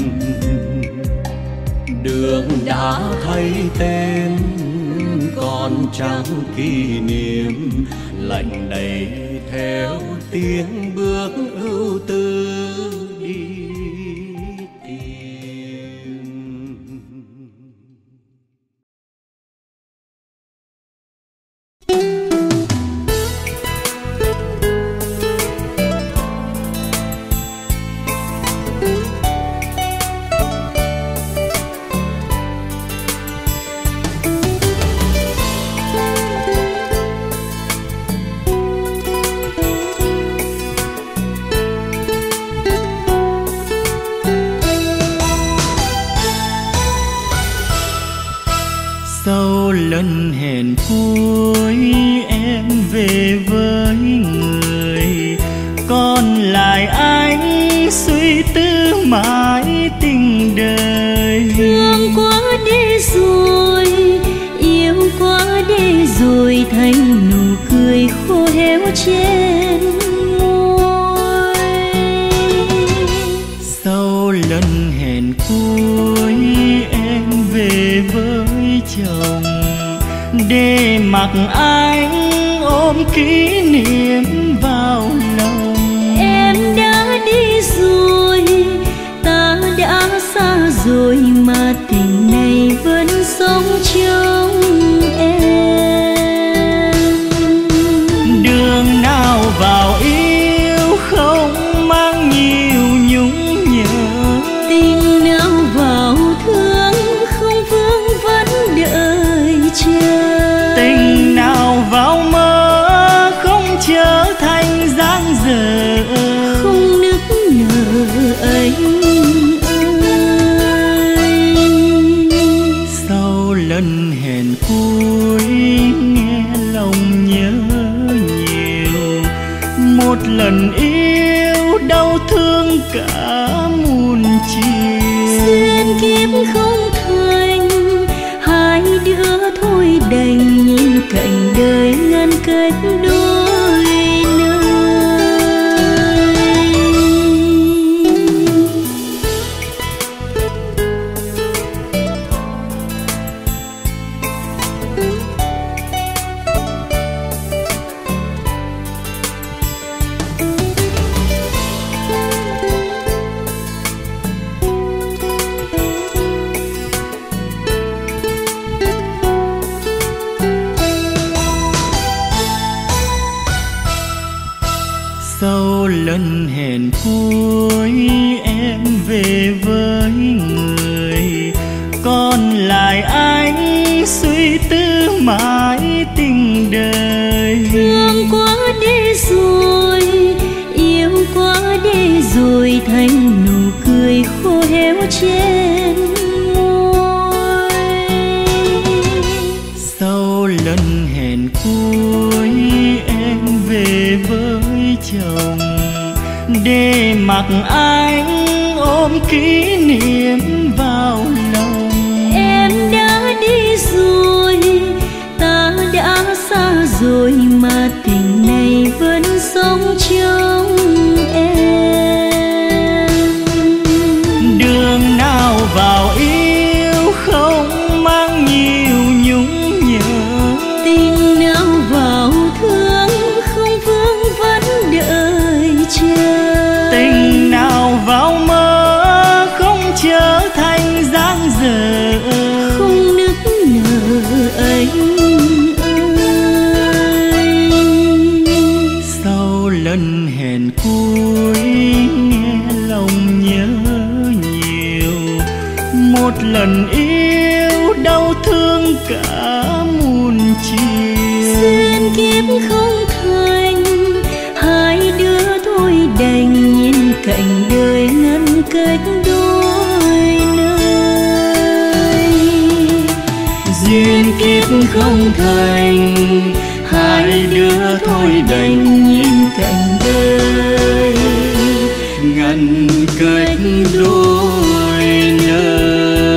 Đường đã thay tên, còn chẳng kỷ niệm lạnh đầy theo tiếng bước ưu tư đi tìm. Sau lần hẹn cuối em về với người, còn lại anh suy tư mãi tình đời. Thương quá đi rồi, yêu quá đi rồi, thành nụ cười khô héo trên môi. Sau lần hẹn cuối em về với chồng, để mặc anh ôm kỷ niệm vào lòng. lần yêu đau thương cả muôn chiều. Duyên kiếp không thành, hai đứa thôi đành nhìn cảnh đời ngăn cách đôi nơi. Sau lần hẹn cuối em về với người, còn lại anh suy tư mãi tình đời. Thương quá đi rồi, yêu quá đi rồi, thành nụ cười khô héo trên môi. Sau lần hẹn cuối em về với chồng, để mặc anh ôm kỷ niệm vào lòng. Em đã đi rồi, ta đã xa rồi, mà tình này vẫn sống trong em. Đường nào vào yêu không mang nhiều nhung nhớ, Tình nào vào thương không vương vấn đợi chờ. tình nào vào mơ không trở thành dáng dở, Không nức nở anh ơi. sau lần hẹn cuối nghe lòng nhớ nhiều, một lần yêu đau thương cả muôn chiều. Duyên kiếp không thành, hai đứa thôi đành nhìn cảnh đời ngăn cách đôi nơi. Duyên kiếp không thành, hai đứa thôi đành nhìn cảnh đời ngăn cách đôi nơi.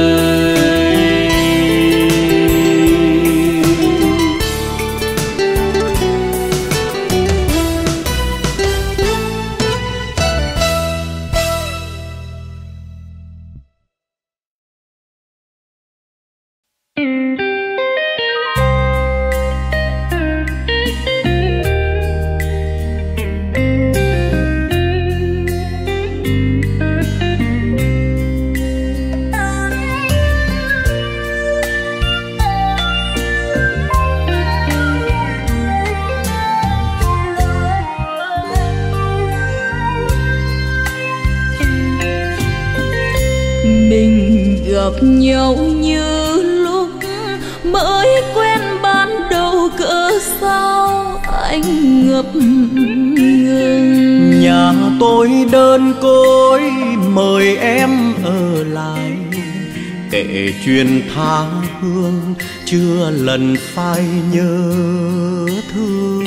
Mình gặp nhau như lúc mới quen ban đầu, cỡ sao anh ngập ngừng. Nhà tôi đơn côi mời em ở lại, kể chuyện tha hương chưa lần phai nhớ thương.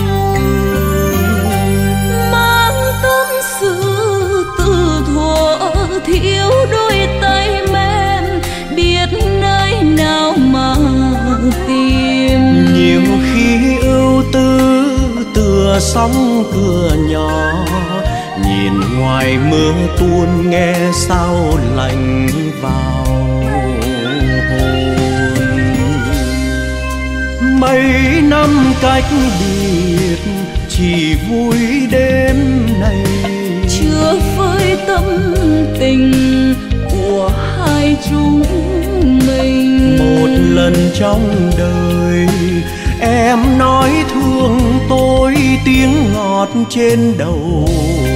Mang tâm sự từ thuở thiếu đôi tay mềm, biết nơi nào mà tìm. Nhiều khi ưu tư tựa sóng cửa nhỏ, nhìn ngoài mưa tuôn nghe sao lạnh vào hồn. Mấy năm cách biệt chỉ vui đêm này, chưa phơi tâm tình của hai chúng mình. một lần trong đời em nói thương tôi, tiếng ngọt trên đầu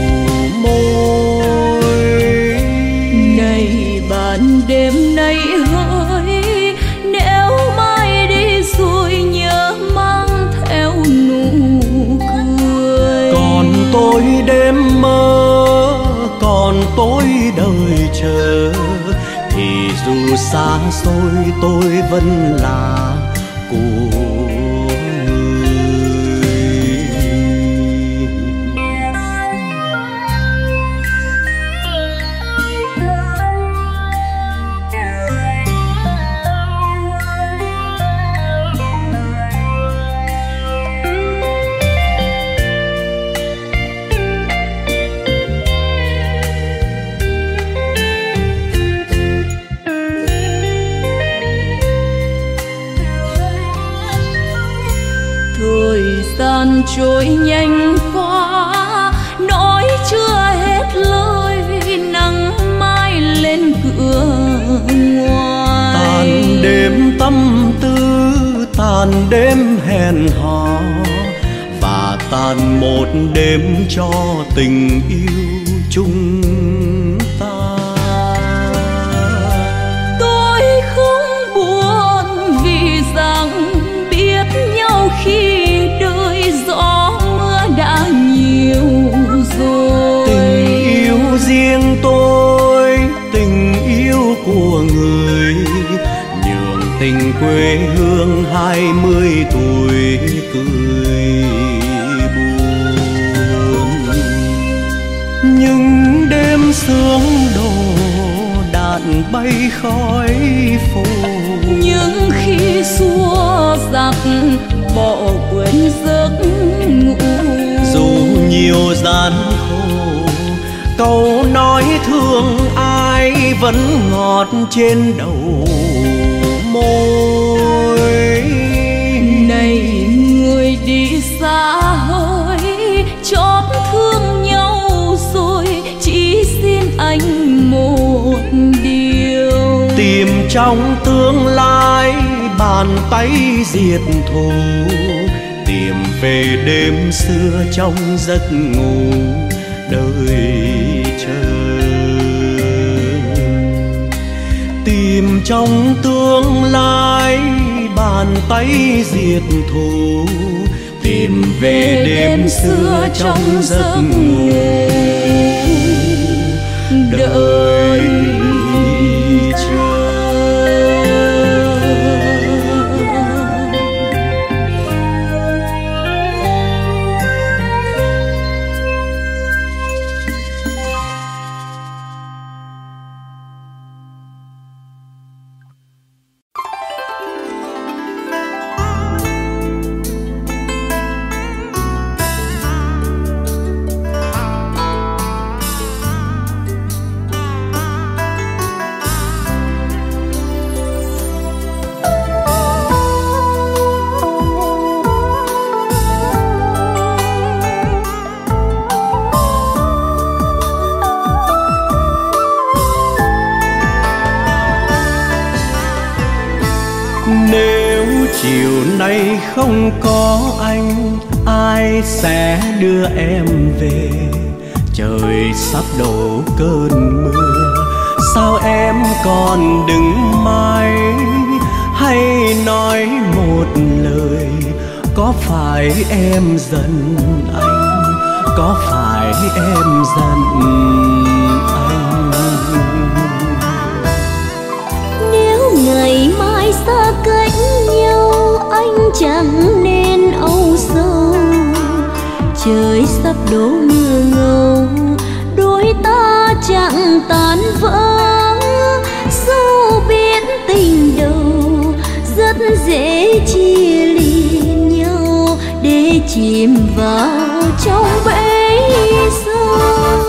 môi. Này bạn đêm nay hỡi, nếu mai đi rồi nhớ mang theo nụ cười. Còn tôi đêm mơ, còn tôi đời chờ, thì dù xa xôi tôi vẫn là của người. trôi nhanh quá, nói chưa hết lời, nắng mai lên cửa ngoài. Tàn đêm tâm tư, tàn đêm hẹn hò, và tàn một đêm cho tình yêu chúng ta. Tôi không buồn vì rằng biết nhau khi đời gió mưa đã nhiều rồi. Tình yêu riêng tôi, tình yêu của người, nhường tình quê hương hai mươi tuổi cười buồn. Nhưng đêm sương đổ, đạn bay khói phố, Nhưng khi xua giặc bỏ quên giấc ngủ. dù nhiều gian khổ, câu nói thương ai vẫn ngọt trên đầu môi. Này người đi xa hơi, chót thương nhau rồi, chỉ xin anh một điều. Tìm trong tương lai bàn tay diệt thù, tìm về đêm xưa trong giấc ngủ đời chờ. Tìm trong tương lai bàn tay diệt thù, tìm về đêm xưa trong giấc ngủ đời chờ. Nếu chiều nay không có anh, ai sẽ đưa em về? Trời sắp đổ cơn mưa, sao em còn đứng mãi? Hay nói một lời, có phải em giận anh? Có phải em giận anh? Nếu ngày mai xa cách nhau, anh chẳng nên âu sầu. Trời sắp đổ mưa ngâu, đôi ta chẳng tan vỡ. Dẫu biết tình đầu rất dễ chia ly nhau, để chìm vào trong bể sâu.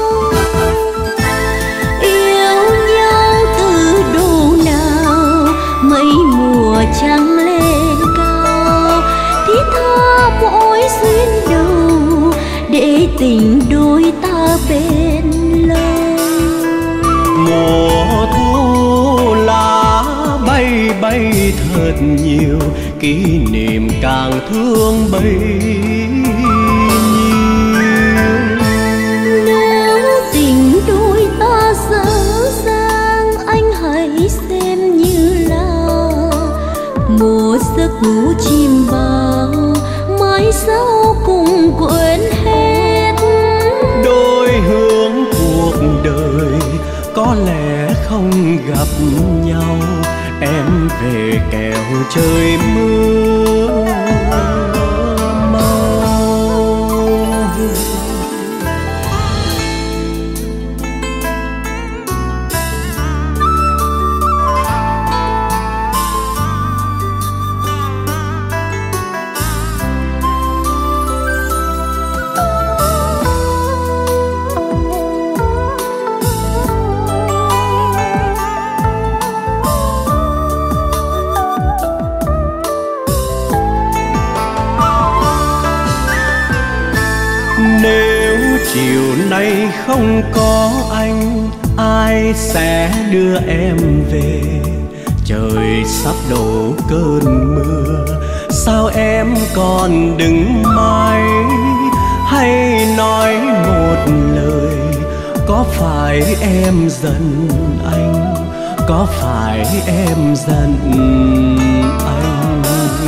Yêu nhau từ độ nào, mấy mùa trăng lên cao, thiết tha mỗi duyên đầu, để tình đôi ta bên lâu. Mùa thu lá bay bay thật nhiều, kỷ niệm càng thương bấy nhiêu. Nếu tình đôi ta dở dang, anh hãy xem như là một giấc ngủ chim bao, mai sau cùng quên hết. Đôi hướng cuộc đời có lẽ không gặp nhau, em về kẻo trời mưa mau. Nếu chiều nay không có anh, ai sẽ đưa em về? Trời sắp đổ cơn mưa, sao em còn đứng mãi? Hay nói một lời, có phải em giận anh? Có phải em giận anh?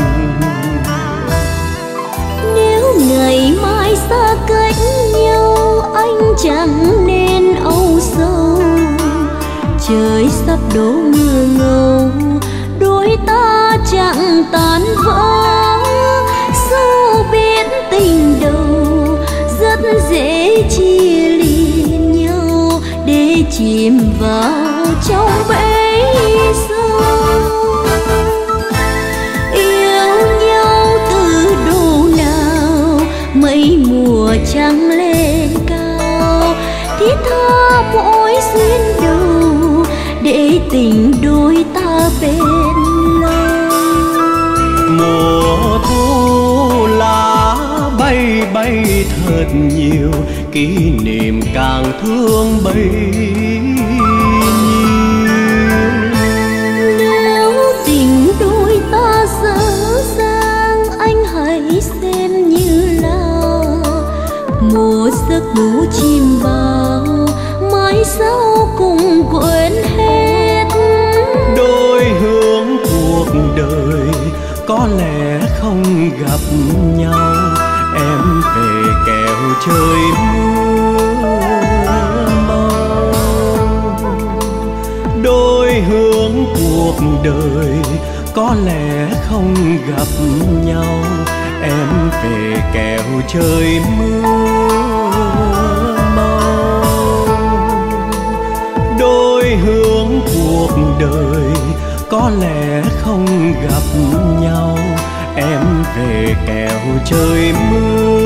Nếu ngày mai xa cách nhau, anh chẳng nên âu sầu. Trời sắp đổ mưa ngâu, đôi ta chẳng tan vỡ. Dẫu biết tình đầu rất dễ chia ly nhau, để chìm vào trong bể sâu. Yêu nhau từ độ nào, mấy mùa trăng lên cao, thiết tha mỗi duyên đầu, để tình đôi ta bên lâu. Mùa thu lá bay bay thật nhiều, kỷ niệm càng thương bấy nhiêu. Nếu tình đôi ta dở dang, anh hãy xem như là một giấc ngủ chim bao, mai sau cùng quên hết. Đôi hướng cuộc đời có lẽ không gặp nhau, em về kẻo trời mưa mau. Đôi hướng cuộc đời có lẽ không gặp nhau, em về kẻo trời mưa mau. Đôi hướng cuộc đời có lẽ không gặp nhau, em về kẻo trời mưa